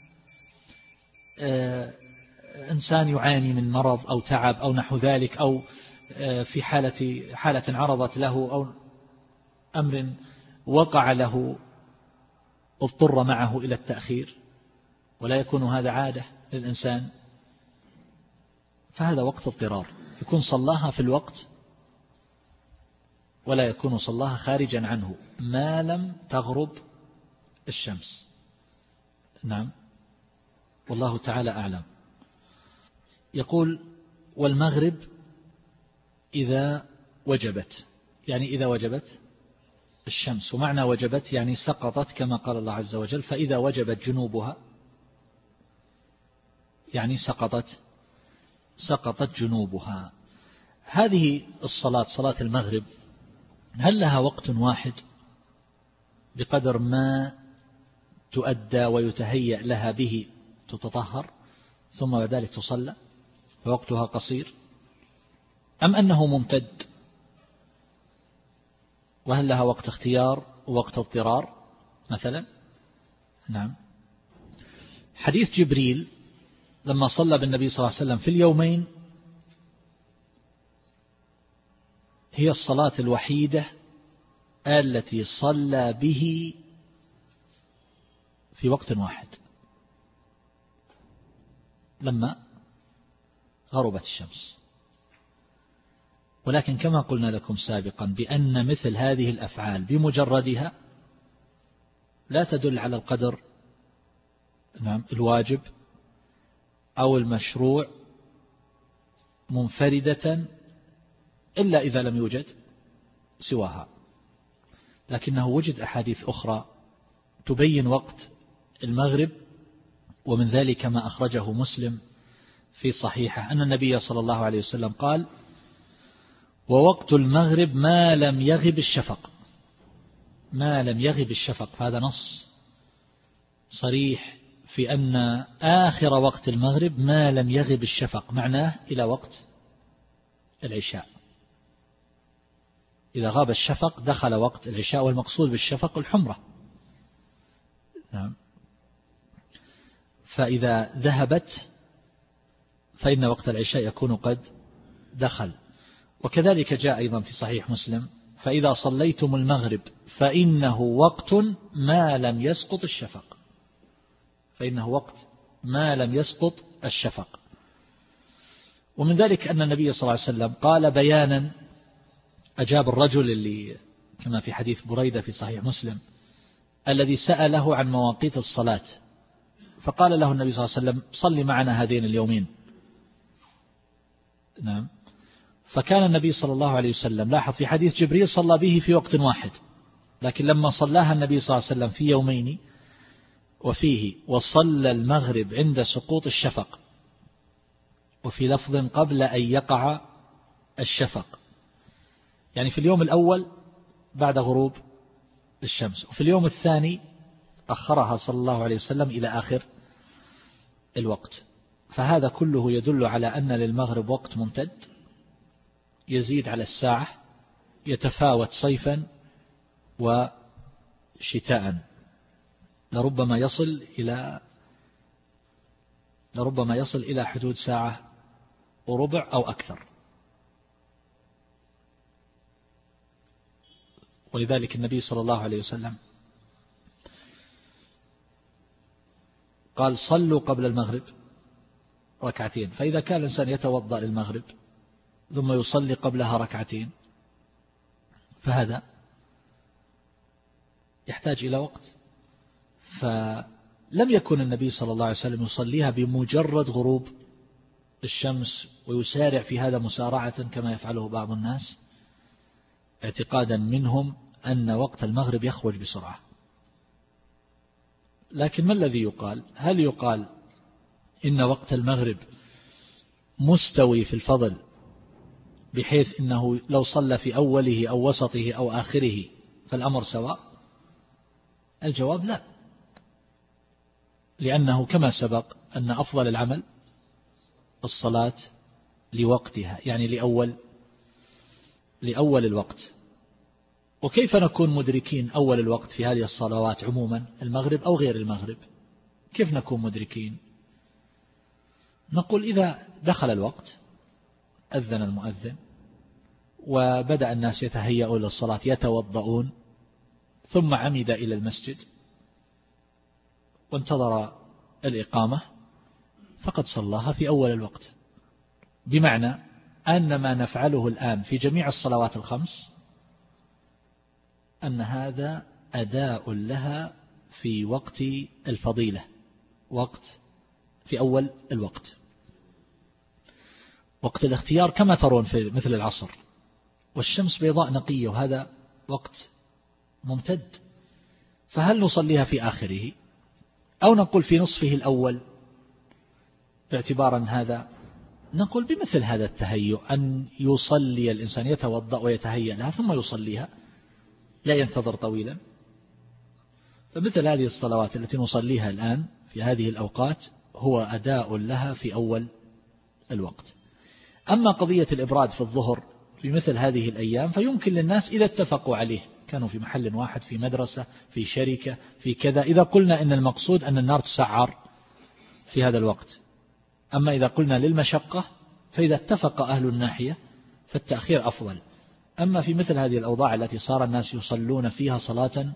آه إنسان يعاني من مرض أو تعب أو نحو ذلك، أو آه في حالة حالة عرضت له أو أمر وقع له اضطر معه إلى التأخير، ولا يكون هذا عادة للإنسان، فهذا وقت اضطرار، يكون صلاها في الوقت ولا يكون صلاها خارجا عنه ما لم تغرب الشمس. نعم، والله تعالى أعلم. يقول: والمغرب إذا وجبت، يعني إذا وجبت الشمس، ومعنى وجبت يعني سقطت كما قال الله عز وجل: فإذا وجبت جنوبها، يعني سقطت سقطت جنوبها. هذه الصلاة، صلاة المغرب، هل لها وقت واحد بقدر ما تؤدى ويتهيأ لها به تتطهر ثم بعد ذلك تصلى ووقتها قصير، أم أنه ممتد؟ وهل لها وقت اختيار ووقت اضطرار مثلا؟ نعم. حديث جبريل لما صلى بالنبي صلى الله عليه وسلم في اليومين هي الصلاة الوحيدة التي صلى به في وقت واحد لما غربت الشمس. ولكن كما قلنا لكم سابقا بأن مثل هذه الأفعال بمجردها لا تدل على القدر نعم الواجب أو المشروع منفردة إلا إذا لم يوجد سواها، لكنه وجد أحاديث أخرى تبين وقت المغرب، ومن ذلك ما أخرجه مسلم في صحيحه أن النبي صلى الله عليه وسلم قال: ووقت المغرب ما لم يغب الشفق. ما لم يغب الشفق، فهذا نص صريح في أن آخر وقت المغرب ما لم يغب الشفق، معناه إلى وقت العشاء. إذا غاب الشفق دخل وقت العشاء، والمقصود بالشفق الحمرة. نعم. فإذا ذهبت فإن وقت العشاء يكون قد دخل. وكذلك جاء أيضا في صحيح مسلم: فإذا صليتم المغرب فإنه وقت ما لم يسقط الشفق. فإنه وقت ما لم يسقط الشفق. ومن ذلك أن النبي صلى الله عليه وسلم قال بيانا، أجاب الرجل اللي كما في حديث بريدة في صحيح مسلم الذي سأله عن مواقيت الصلاة، فقال له النبي صلى الله عليه وسلم: صل معنا هذين اليومين. نعم. فكان النبي صلى الله عليه وسلم، لاحظ في حديث جبريل صلى به في وقت واحد، لكن لما صلاها النبي صلى الله عليه وسلم في يومين وفيه وصلى المغرب عند سقوط الشفق، وفي لفظ قبل أن يقع الشفق، يعني في اليوم الأول بعد غروب الشمس، وفي اليوم الثاني أخرها صلى الله عليه وسلم إلى آخر الوقت. فهذا كله يدل على أن للمغرب وقت ممتد يزيد على الساعة، يتفاوت صيفا وشتاء، لربما يصل إلى لربما يصل إلى حدود ساعة وربع أو أكثر. ولذلك النبي صلى الله عليه وسلم قال: صلوا قبل المغرب ركعتين. فإذا كان الإنسان يتوضأ للمغرب ثم يصلي قبلها ركعتين فهذا يحتاج إلى وقت. فلم يكن النبي صلى الله عليه وسلم يصليها بمجرد غروب الشمس ويسارع في هذا مسارعة كما يفعله بعض الناس، اعتقادا منهم أن وقت المغرب يخرج بسرعة. لكن ما الذي يقال؟ هل يقال إن وقت المغرب مستوي في الفضل بحيث إنه لو صلى في أوله أو وسطه أو آخره فالأمر سواء؟ الجواب لا، لأنه كما سبق أن أفضل العمل الصلاة لوقتها، يعني لأول لأول الوقت. وكيف نكون مدركين أول الوقت في هذه الصلوات عموما، المغرب أو غير المغرب؟ كيف نكون مدركين؟ نقول إذا دخل الوقت أذن المؤذن وبدأ الناس يتهيئون للصلاة يتوضؤون، ثم عمد إلى المسجد وانتظر الإقامة، فقد صلاها في أول الوقت. بمعنى أن ما نفعله الآن في جميع الصلوات الخمس أن هذا أداء لها في وقت الفضيلة، وقت في أول الوقت. وقت الاختيار كما ترون في مثل العصر، والشمس بيضاء نقية وهذا وقت ممتد، فهل نصليها في آخره أو نقول في نصفه الأول باعتبارا هذا؟ نقول بمثل هذا التهيؤ أن يصلي الإنسان يتوضأ ويتهيأ لها ثم يصليها، لا ينتظر طويلا. فمثل هذه الصلوات التي نصليها الآن في هذه الأوقات هو أداء لها في أول الوقت. أما قضية الإبراد في الظهر في مثل هذه الأيام فيمكن للناس إذا اتفقوا عليه، كانوا في محل واحد، في مدرسة، في شركة، في كذا، إذا قلنا إن المقصود أن النار تسعر في هذا الوقت. أما إذا قلنا للمشقة فإذا اتفق أهل الناحية فالتأخير أفضل. أما في مثل هذه الأوضاع التي صار الناس يصلون فيها صلاة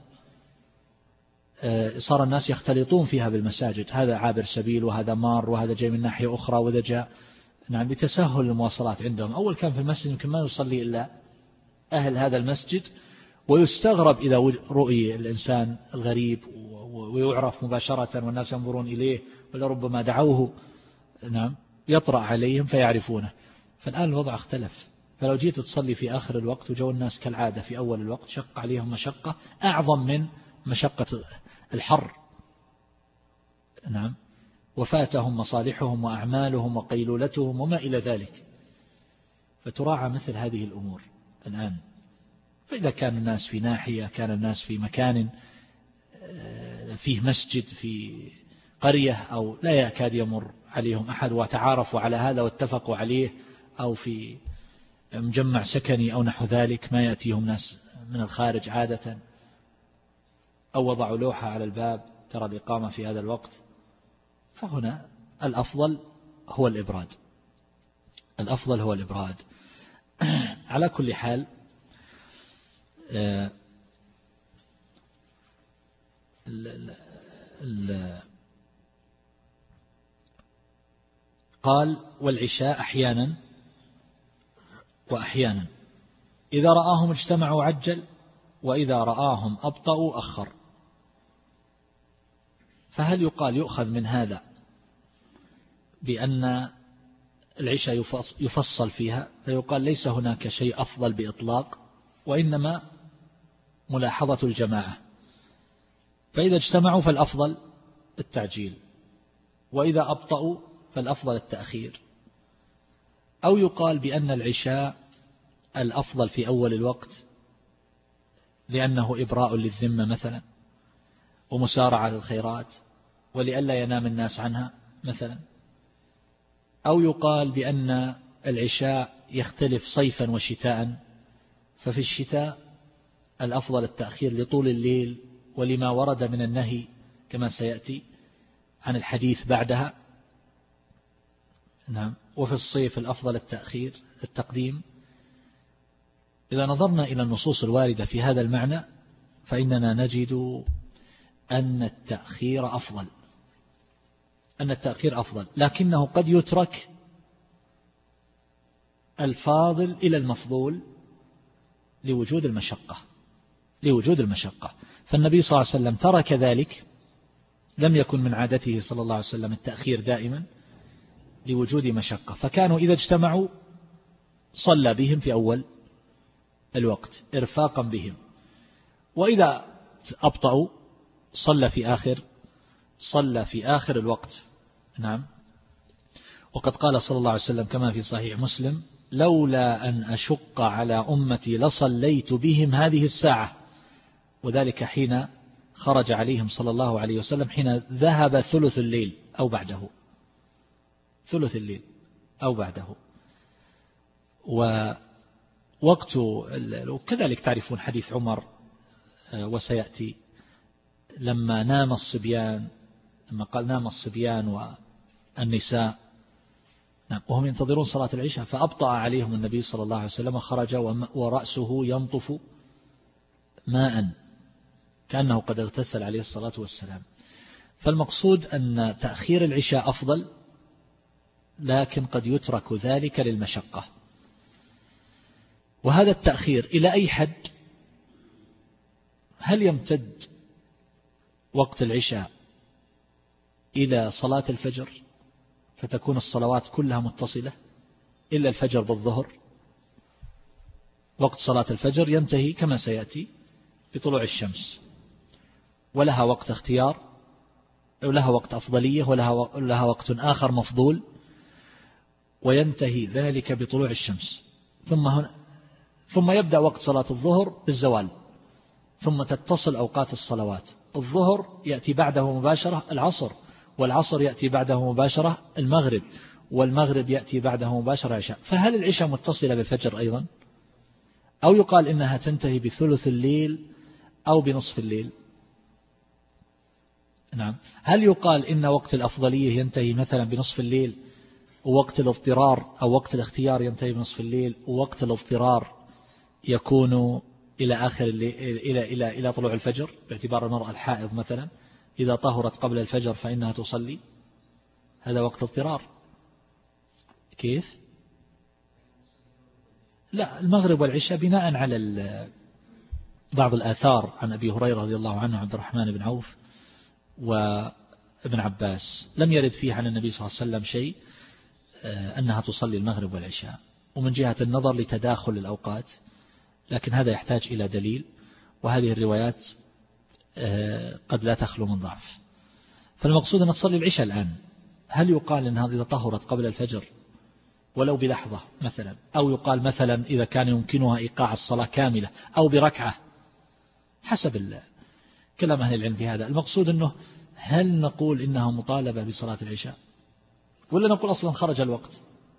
صار الناس يختلطون فيها بالمساجد، هذا عابر سبيل وهذا مار وهذا جاي من ناحية أخرى وذا جاء، نعم، بتسهل المواصلات عندهم. أول كان في المسجد يمكن ما يصلي إلا أهل هذا المسجد، ويستغرب إذا رؤي الإنسان الغريب ويعرف مباشرة والناس ينظرون إليه، ولربما دعوه، نعم، يطرأ عليهم فيعرفونه. فالآن الوضع اختلف، فلو جيت تصلي في آخر الوقت وجو الناس كالعادة في أول الوقت شق عليهم مشقة أعظم من مشقة الحر، نعم، وفاتهم مصالحهم وأعمالهم وقيلولتهم وما إلى ذلك، فتراعى مثل هذه الأمور الآن. فإذا كان الناس في ناحية، كان الناس في مكان فيه مسجد في قرية أو لا يكاد يمر عليهم أحد وتعارفوا على هذا واتفقوا عليه، أو في مجمع سكني أو نحو ذلك ما يأتيهم ناس من الخارج عادة، أو وضعوا لوحة على الباب ترى الإقامة في هذا الوقت، فهنا الأفضل هو الإبراد، الأفضل هو الإبراد. على كل حال ال ال ال قال والعشاء أحيانا وأحيانا، إذا رآهم اجتمعوا عجل وإذا رآهم أبطأوا أخر. فهل يقال يؤخذ من هذا بأن العشاء يفصل فيها، فيقال ليس هناك شيء أفضل بإطلاق، وإنما ملاحظة الجماعة، فإذا اجتمعوا فالأفضل التعجيل، وإذا أبطأوا فالأفضل التأخير؟ أو يقال بأن العشاء الأفضل في أول الوقت لأنه إبراء للذمة مثلا ومسارعة للخيرات ولئلا ينام الناس عنها مثلا. أو يقال بأن العشاء يختلف صيفا وشتاء، ففي الشتاء الأفضل التأخير لطول الليل ولما ورد من النهي كما سيأتي عن الحديث بعدها، نعم، وفي الصيف الأفضل التأخير التقديم. إذا نظرنا إلى النصوص الواردة في هذا المعنى فإننا نجد أن التأخير أفضل، أن التأخير أفضل، لكنه قد يترك الفاضل إلى المفضول لوجود المشقة، لوجود المشقة. فالنبي صلى الله عليه وسلم ترك ذلك، لم يكن من عادته صلى الله عليه وسلم التأخير دائما لوجود مشقة، فكانوا إذا اجتمعوا صلى بهم في أول الوقت إرفاقا بهم، وإذا أبطأوا صلى في آخر صلى في آخر الوقت، نعم. وقد قال صلى الله عليه وسلم كما في صحيح مسلم: لولا أن أشق على أمتي لصليت بهم هذه الساعة، وذلك حين خرج عليهم صلى الله عليه وسلم حين ذهب ثلث الليل أو بعده، ثلث الليل أو بعده. ووقت وكذلك تعرفون حديث عمر وسيأتي لما نام الصبيان، لما قال نام الصبيان والنساء وهم ينتظرون صلاة العشاء، فأبطأ عليهم النبي صلى الله عليه وسلم وخرج ورأسه ينطف ماء كأنه قد اغتسل عليه الصلاة والسلام. فالمقصود أن تأخير العشاء أفضل، لكن قد يترك ذلك للمشقة. وهذا التأخير إلى أي حد هل يمتد وقت العشاء إلى صلاة الفجر فتكون الصلوات كلها متصلة إلا الفجر بالظهر؟ وقت صلاة الفجر ينتهي كما سيأتي بطلوع الشمس، ولها وقت اختيار ولها وقت أفضلية ولها وقت آخر مفضول، وينتهي ذلك بطلوع الشمس. ثم هنا ثم يبدأ وقت صلاة الظهر بالزوال، ثم تتصل أوقات الصلوات. الظهر يأتي بعده مباشرة العصر، والعصر يأتي بعده مباشرة المغرب، والمغرب يأتي بعده مباشرة العشاء. فهل العشاء متصلة بالفجر أيضا، أو يقال إنها تنتهي بثلث الليل أو بنصف الليل؟ نعم. هل يقال إن وقت الأفضلية ينتهي مثلا بنصف الليل، ووقت الاضطرار أو وقت الاختيار ينتهي بنصف الليل، ووقت الاضطرار يكون إلى آخر الليل إلى إلى إلى طلوع الفجر، باعتبار المرأة الحائض مثلا إذا طهرت قبل الفجر فإنها تصلي، هذا وقت اضطرار. كيف؟ لا، المغرب والعشاء بناء على بعض الآثار عن أبي هريرة رضي الله عنه عبد الرحمن بن عوف وابن عباس لم يرد فيه عن النبي صلى الله عليه وسلم شيء أنها تصلي المغرب والعشاء، ومن جهة النظر لتداخل الأوقات، لكن هذا يحتاج إلى دليل، وهذه الروايات قد لا تخلو من ضعف. فالمقصود أن تصلي العشاء الآن. هل يقال أنها إذا طهرت قبل الفجر ولو بلحظة مثلا، أو يقال مثلا إذا كان يمكنها إيقاع الصلاة كاملة أو بركعة، حسب كلام أهل العلم في هذا. المقصود أنه هل نقول إنها مطالبة بصلاة العشاء، ولا نقول أصلا خرج الوقت؟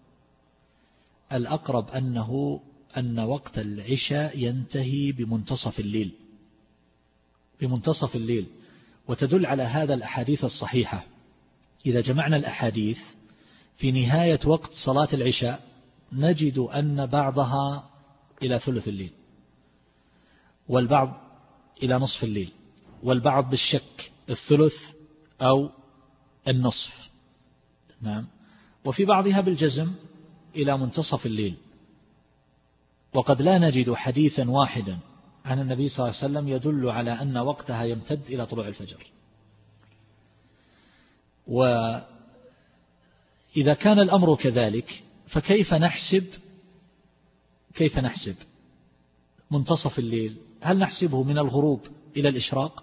الأقرب أنه أن وقت العشاء ينتهي بمنتصف الليل، بمنتصف الليل. وتدل على هذا الأحاديث الصحيحة. إذا جمعنا الأحاديث في نهاية وقت صلاة العشاء نجد أن بعضها إلى ثلث الليل، والبعض إلى نصف الليل، والبعض بالشك الثلث أو النصف. نعم. وفي بعضها بالجزم إلى منتصف الليل. وقد لا نجد حديثا واحدا عن النبي صلى الله عليه وسلم يدل على أن وقتها يمتد إلى طلوع الفجر. وإذا كان الأمر كذلك فكيف نحسب كيف نحسب منتصف الليل؟ هل نحسبه من الغروب إلى الإشراق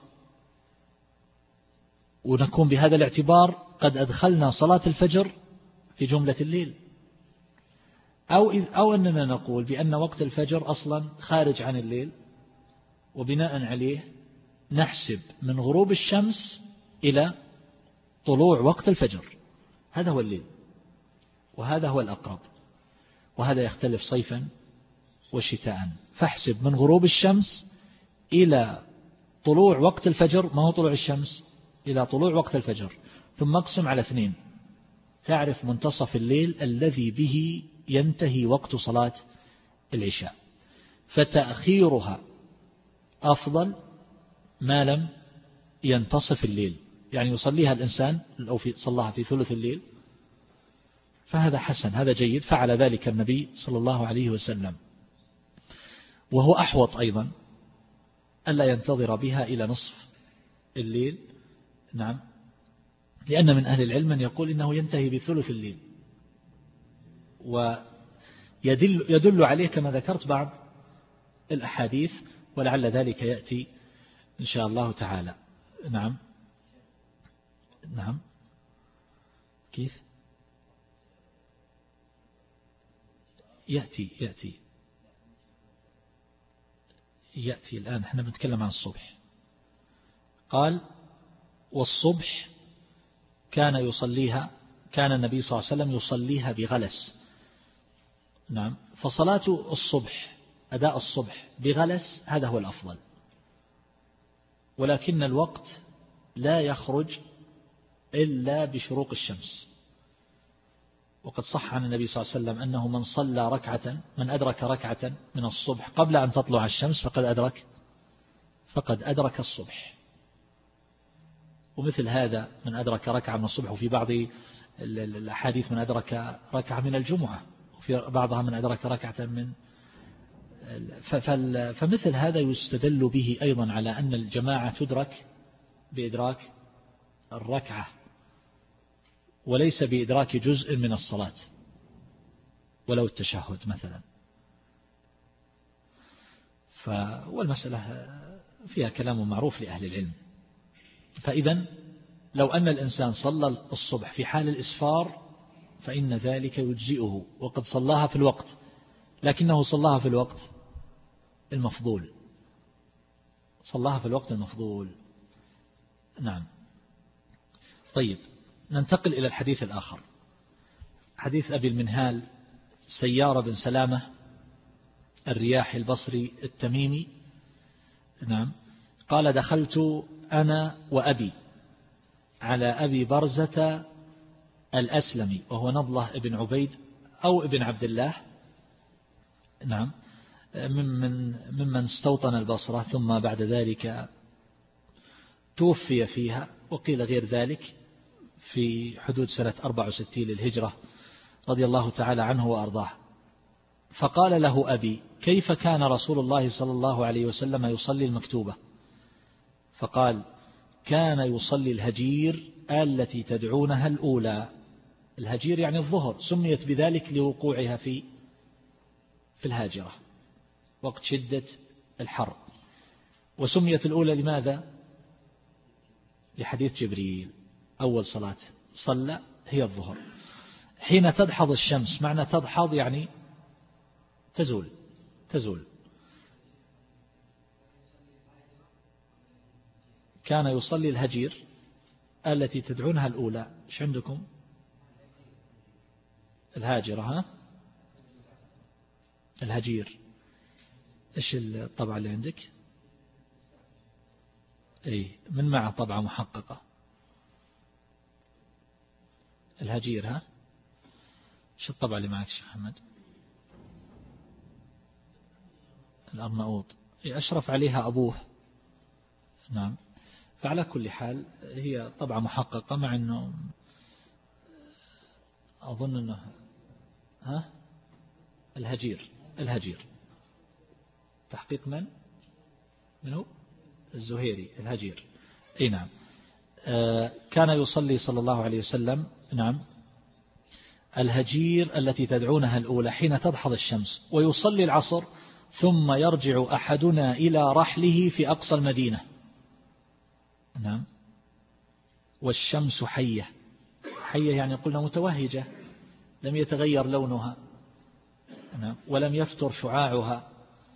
ونكون بهذا الاعتبار قد أدخلنا صلاة الفجر في جملة الليل، أو أو أننا نقول بأن وقت الفجر أصلا خارج عن الليل، وبناء عليه نحسب من غروب الشمس إلى طلوع وقت الفجر، هذا هو الليل، وهذا هو الأقرب. وهذا يختلف صيفا وشتاء. فاحسب من غروب الشمس إلى طلوع وقت الفجر، ما هو طلوع الشمس، إلى طلوع وقت الفجر، ثم اقسم على اثنين، تعرف منتصف الليل الذي به ينتهي وقت صلاة العشاء. فتأخيرها أفضل ما لم ينتصف الليل، يعني يصليها الإنسان لو في صلاها في ثلث الليل فهذا حسن، هذا جيد. فعل ذلك النبي صلى الله عليه وسلم. وهو أحوط أيضا ألا ينتظر بها إلى نصف الليل. نعم. لأن من أهل العلم من يقول إنه ينتهي بثلث الليل، ويدل يدل عليه كما ذكرت بعض الأحاديث، ولعل ذلك يأتي إن شاء الله تعالى. نعم. نعم. كيف يأتي يأتي يأتي الآن احنا بنتكلم عن الصبح. قال والصبح كان يصليها كان النبي صلى الله عليه وسلم يصليها بغلس. نعم. فصلاة الصبح أداء الصبح بغلس هذا هو الأفضل، ولكن الوقت لا يخرج إلا بشروق الشمس. وقد صح عن النبي صلى الله عليه وسلم أنه من صلى ركعة من أدرك ركعة من الصبح قبل أن تطلع الشمس فقد أدرك فقد أدرك الصبح. ومثل هذا من أدرك ركعة من الصبح، وفي بعض الأحاديث من أدرك ركعة من الجمعة، وفي بعضها من أدرك ركعة من فمثل هذا يستدل به أيضا على أن الجماعة تدرك بإدراك الركعة وليس بإدراك جزء من الصلاة ولو التشهد مثلا. والمسألة فيها كلام معروف لأهل العلم. فإذا لو أن الإنسان صلى الصبح في حال الإسفار فإن ذلك يجزئه وقد صلاها في الوقت، لكنه صلاها في الوقت المفضول، صلاها في الوقت المفضول. نعم. طيب، ننتقل إلى الحديث الآخر، حديث أبي المنهال سيار بن سلامة الرياح البصري التميمي. نعم. قال: دخلت أنا وأبي على أبي برزة الأسلمي وهو نضلة ابن عبيد أو ابن عبد الله، نعم، ممن, ممن استوطن البصرة ثم بعد ذلك توفي فيها، وقيل غير ذلك في حدود سنة أربع وستين للهجرة رضي الله تعالى عنه وأرضاه. فقال له أبي: كيف كان رسول الله صلى الله عليه وسلم يصلي المكتوبة؟ فقال: كان يصلي الهجير التي تدعونها الأولى. الهجير يعني الظهر، سميت بذلك لوقوعها في في الهاجرة وقت شدة الحر. وسميت الأولى لماذا؟ لحديث جبريل: أول صلاة صلى هي الظهر. حين تدحض الشمس، معنى تدحض يعني تزول تزول. كان يصلي الهجير التي تدعونها الأولى. إيش عندكم؟ الهاجرة، ها؟ الهجير. إيش الطبعة اللي عندك؟ أي، من مع طبعة محققة. الهجير، ها؟ إيش الطبعة اللي معك شيخ محمد؟ الأرناؤوط. أشرف عليها أبوه. نعم. فعلى كل حال هي طبعة محققة، مع أنه أظن أنه ها الهجير الهجير تحقيق من منه الزهيري. الهجير، أي نعم. آه كان يصلي صلى الله عليه وسلم، نعم، الهجير التي تدعونها الأولى حين تدحض الشمس، ويصلي العصر ثم يرجع أحدنا إلى رحله في أقصى المدينة. نعم. والشمس حية. حية يعني قلنا متوهجة، لم يتغير لونها، نعم، ولم يفتر شعاعها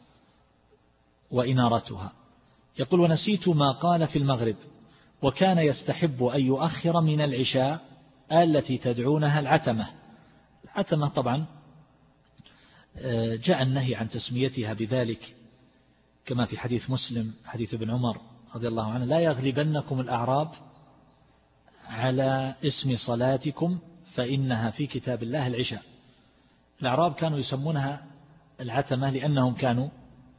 وإنارتها. يقول: ونسيت ما قال في المغرب، وكان يستحب أن يؤخر من العشاء التي تدعونها العتمة. العتمة طبعا جاء النهي عن تسميتها بذلك كما في حديث مسلم، حديث ابن عمر رضي الله عنه: لا يغلبنكم الأعراب على اسم صلاتكم فإنها في كتاب الله العشاء. الأعراب كانوا يسمونها العتمة لأنهم كانوا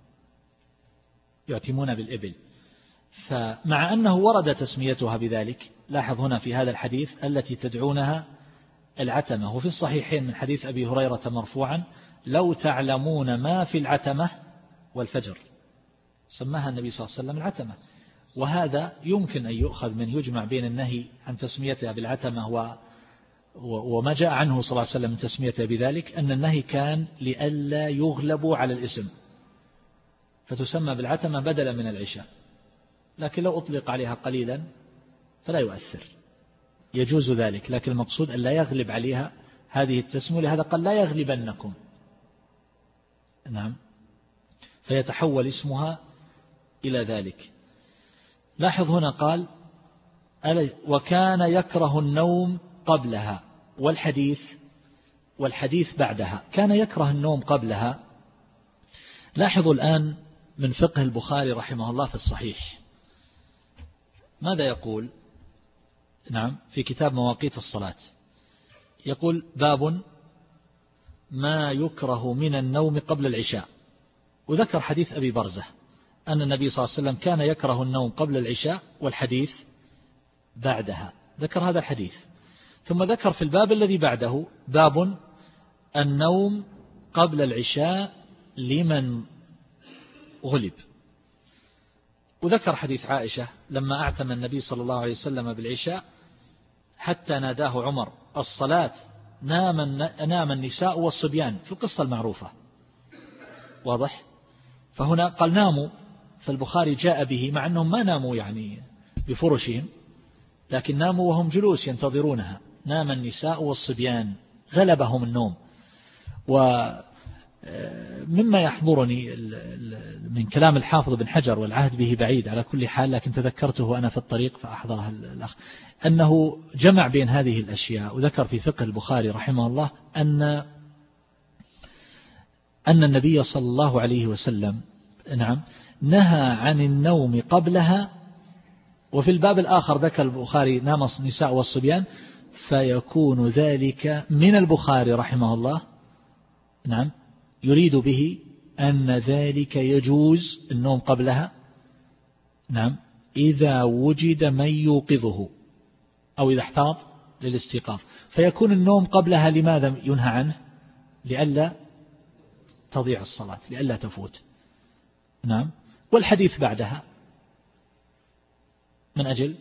يعتمون بالإبل، فمع أنه ورد تسميتها بذلك، لاحظ هنا في هذا الحديث التي تدعونها العتمة. وفي الصحيحين من حديث أبي هريرة مرفوعا: لو تعلمون ما في العتمة والفجر. سماها النبي صلى الله عليه وسلم العتمة. وهذا يمكن أن يؤخذ من يجمع بين النهي عن تسميتها بالعتمة و وما جاء عنه صلى الله عليه وسلم من تسميتها بذلك، أن النهي كان لئلا يغلبوا على الاسم، فتسمى بالعتمة بدلا من العشاء. لكن لو أطلق عليها قليلا فلا يؤثر، يجوز ذلك، لكن المقصود أن لا يغلب عليها هذه التسمية. لهذا قال: لا يغلبنكم، نعم، فيتحول اسمها إلى ذلك. لاحظ هنا قال: وكان يكره النوم قبلها، والحديث والحديث بعدها. كان يكره النوم قبلها. لاحظوا الآن من فقه البخاري رحمه الله في الصحيح ماذا يقول؟ نعم، في كتاب مواقيت الصلاة يقول: باب ما يكره من النوم قبل العشاء. وذكر حديث أبي برزة أن النبي صلى الله عليه وسلم كان يكره النوم قبل العشاء، والحديث بعدها. ذكر هذا الحديث، ثم ذكر في الباب الذي بعده: باب النوم قبل العشاء لمن غلب. وذكر حديث عائشة لما أعتم النبي صلى الله عليه وسلم بالعشاء حتى ناداه عمر الصلاة نام نام النساء والصبيان في القصة المعروفة. واضح؟ فهنا قال ناموا، فالبخاري جاء به مع أنهم ما ناموا يعني بفرشهم، لكن ناموا وهم جلوس ينتظرونها. نام النساء والصبيان، غلبهم النوم. ومما يحضرني من كلام الحافظ بن حجر والعهد به بعيد على كل حال، لكن تذكرته أنا في الطريق فأحضرها الأخ، أنه جمع بين هذه الأشياء وذكر في فقه البخاري رحمه الله أن أن النبي صلى الله عليه وسلم نعم نهى عن النوم قبلها. وفي الباب الآخر ذكر البخاري نام النساء والصبيان، فيكون ذلك من البخاري رحمه الله نعم يريد به أن ذلك يجوز النوم قبلها نعم إذا وجد من يوقظه أو إذا احتاط للاستيقاظ. فيكون النوم قبلها لماذا ينهى عنه؟ لئلا تضيع الصلاة، لئلا تفوت. نعم. والحديث بعدها من أجل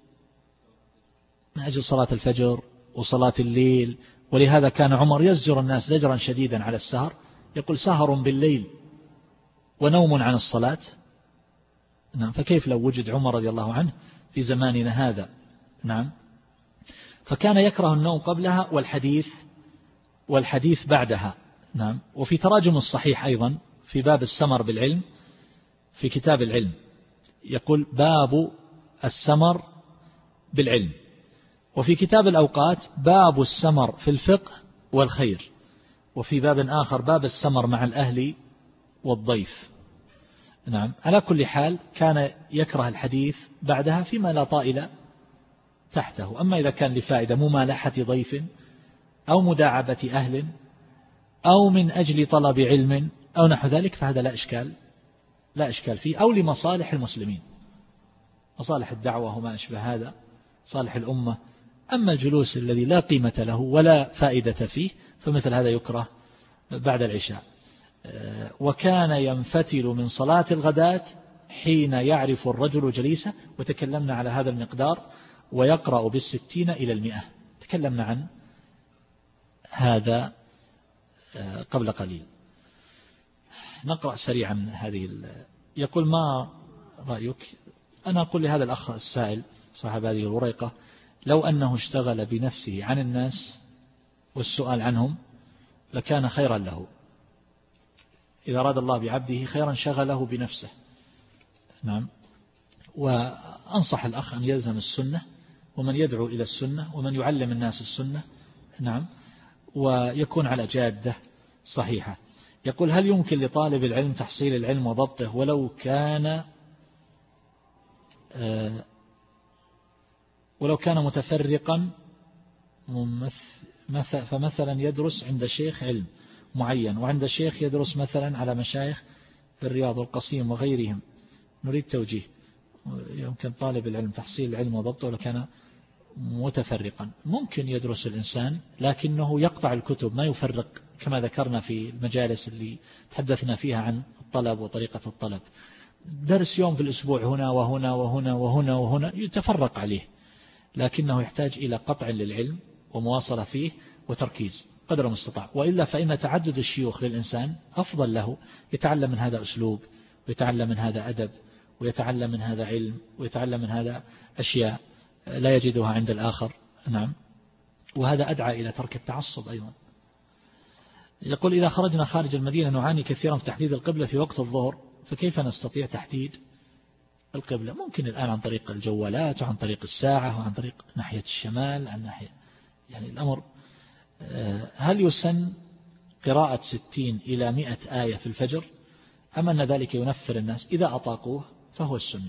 من أجل صلاة الفجر وصلاة الليل. ولهذا كان عمر يزجر الناس زجرا شديدا على السهر، يقول سهر بالليل ونوم عن الصلاة. نعم. فكيف لو وجد عمر رضي الله عنه في زماننا هذا؟ نعم. فكان يكره النوم قبلها والحديث والحديث بعدها. نعم. وفي تراجم الصحيح أيضا في باب السمر بالعلم في كتاب العلم يقول باب السمر بالعلم، وفي كتاب الأوقات باب السمر في الفقه والخير، وفي باب آخر باب السمر مع الأهل والضيف. نعم. على كل حال كان يكره الحديث بعدها فيما لا طائل تحته. أما إذا كان لفائدة ممالحة ضيف أو مداعبة أهل أو من أجل طلب علم أو نحو ذلك فهذا لا إشكال لا إشكال فيه، أو لمصالح المسلمين، مصالح الدعوة وما أشبه هذا، صالح الأمة. أما الجلوس الذي لا قيمة له ولا فائدة فيه فمثل هذا يكره بعد العشاء. وكان ينفتل من صلاة الغداة حين يعرف الرجل جليسه، وتكلمنا على هذا المقدار، ويقرأ بالستين إلى المئة، تكلمنا عن هذا قبل قليل. نقرأ سريعا هذه. يقول ما رأيك؟ أنا أقول لهذا الأخ السائل صاحب هذه الوريقة لو أنه اشتغل بنفسه عن الناس والسؤال عنهم لكان خيرا له. إذا أراد الله بعبده خيرا شغله بنفسه. نعم. وأنصح الأخ أن يلزم السنة ومن يدعو إلى السنة ومن يعلم الناس السنة. نعم. ويكون على جادة صحيحة. يقول هل يمكن لطالب العلم تحصيل العلم وضبطه ولو كان ولو كان متفرقا، فمثلا يدرس عند شيخ علم معين وعند شيخ يدرس مثلا على مشايخ في الرياض والقصيم وغيرهم، نريد توجيه. يمكن طالب العلم تحصيل العلم وضبطه ولو كان متفرقا. ممكن يدرس الإنسان لكنه يقطع الكتب، ما يفرق كما ذكرنا في المجالس اللي تحدثنا فيها عن الطلب وطريقة الطلب. درس يوم في الأسبوع هنا وهنا وهنا وهنا وهنا يتفرق عليه، لكنه يحتاج إلى قطع للعلم ومواصلة فيه وتركيز قدر المستطاع. وإلا فإن تعدد الشيوخ للإنسان أفضل له، يتعلم من هذا أسلوب ويتعلم من هذا أدب ويتعلم من هذا علم ويتعلم من هذا أشياء لا يجدها عند الآخر. نعم. وهذا أدعى إلى ترك التعصب أيضا. يقول إذا خرجنا خارج المدينة نعاني كثيرا في تحديد القبلة في وقت الظهر، فكيف نستطيع تحديد القبلة؟ ممكن الآن عن طريق الجوالات وعن طريق الساعة وعن طريق ناحية الشمال عن ناحية، يعني الأمر. هل يسن قراءة ستين إلى مئة آية في الفجر أم أن ذلك ينفر الناس؟ إذا أطاقوه فهو السنة،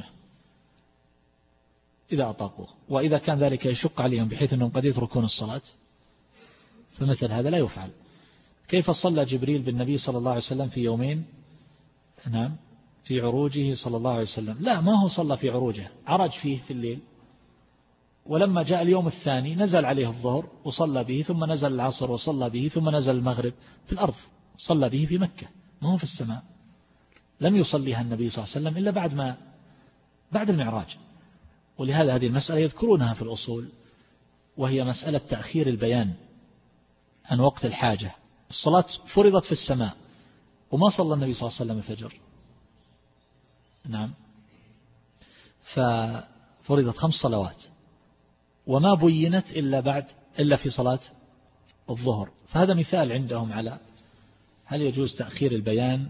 إذا أطاقوه. وإذا كان ذلك يشق عليهم بحيث أنهم قد يتركون الصلاة فمثل هذا لا يفعل. كيف صلى جبريل بالنبي صلى الله عليه وسلم في يومين؟ نعم. في عروجه صلى الله عليه وسلم. لا، ما هو صلى في عروجه، عرج فيه في الليل، ولما جاء اليوم الثاني نزل عليه الظهر وصلى به، ثم نزل العصر وصلى به، ثم نزل المغرب في الأرض صلى به في مكة، ما هو في السماء. لم يصليها النبي صلى الله عليه وسلم إلا بعد ما بعد المعراج. ولهذا هذه المسألة يذكرونها في الأصول، وهي مسألة تأخير البيان عن وقت الحاجة. الصلاة فرضت في السماء وما صلى النبي صلى الله عليه وسلم الفجر، نعم، ففرضت خمس صلوات وما بينت إلا بعد إلا في صلاة الظهر. فهذا مثال عندهم على هل يجوز تأخير البيان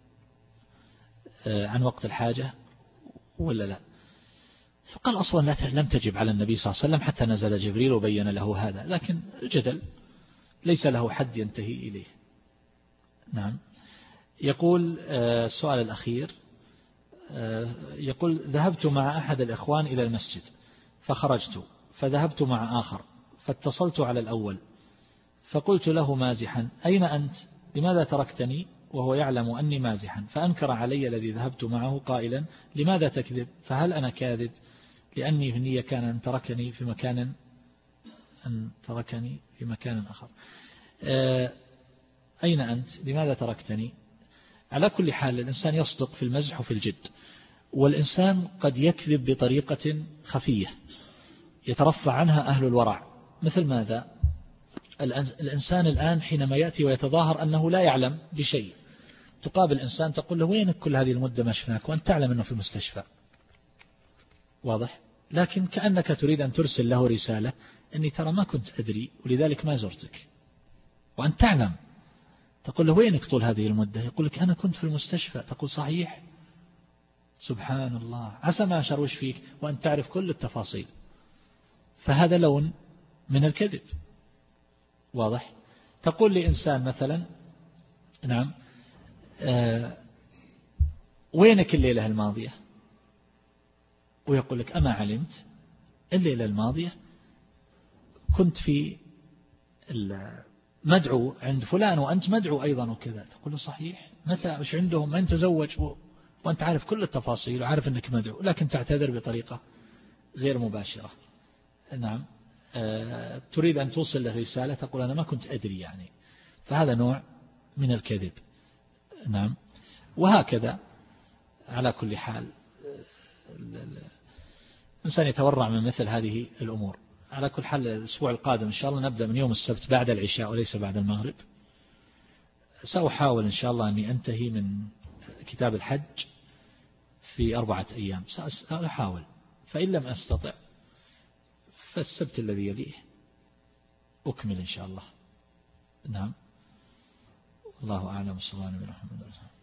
عن وقت الحاجة ولا لا. فقال أصلا لم تجب على النبي صلى الله عليه وسلم حتى نزل جبريل وبين له هذا، لكن الجدل ليس له حد ينتهي إليه. نعم. يقول السؤال الأخير، يقول ذهبت مع أحد الإخوان إلى المسجد فخرجت، فذهبت مع آخر فاتصلت على الأول فقلت له مازحا أين أنت؟ لماذا تركتني؟ وهو يعلم أني مازحا، فأنكر علي الذي ذهبت معه قائلا لماذا تكذب؟ فهل أنا كاذب؟ لأني في النية كان أن تركني في مكان أن تركني في مكان آخر. أين أنت؟ لماذا تركتني؟ على كل حال الإنسان يصدق في المزح وفي الجد، والإنسان قد يكذب بطريقة خفية يترفع عنها أهل الورع. مثل ماذا؟ الإنسان الآن حينما يأتي ويتظاهر أنه لا يعلم بشيء، تقابل إنسان تقول له وينك كل هذه المدة ما شفناك وأنت تعلم أنه في المستشفى، واضح؟ لكن كأنك تريد أن ترسل له رسالة أني ترى ما كنت أدري ولذلك ما زرتك، وأنت تعلم. تقول له وينك طول هذه المدة؟ يقول لك أنا كنت في المستشفى. تقول صحيح؟ سبحان الله، عسى ما أشروش فيك وأن تعرف كل التفاصيل. فهذا لون من الكذب، واضح؟ تقول لإنسان مثلا نعم آه وينك الليلة الماضية؟ ويقول لك أما علمت الليلة الماضية كنت في مدعو عند فلان وأنت مدعو أيضا وكذا. تقول له صحيح؟ متى؟ وش عندهم؟ من تزوج؟ وأنت عارف كل التفاصيل وعارف أنك مدعو، لكن تعتذر بطريقة غير مباشرة. نعم. أه تريد أن توصل له رسالة تقول أنا ما كنت أدري يعني. فهذا نوع من الكذب. نعم. وهكذا على كل حال الإنسان يتورع من مثل هذه الأمور. على كل حال الأسبوع القادم إن شاء الله نبدأ من يوم السبت بعد العشاء وليس بعد المغرب. سأحاول إن شاء الله أني أنتهي من كتاب الحج في أربعة أيام، سأحاول، فإن لم أستطع فالسبت الذي يليه أكمل إن شاء الله. نعم. الله أعلم. صلى الله عليه وسلم.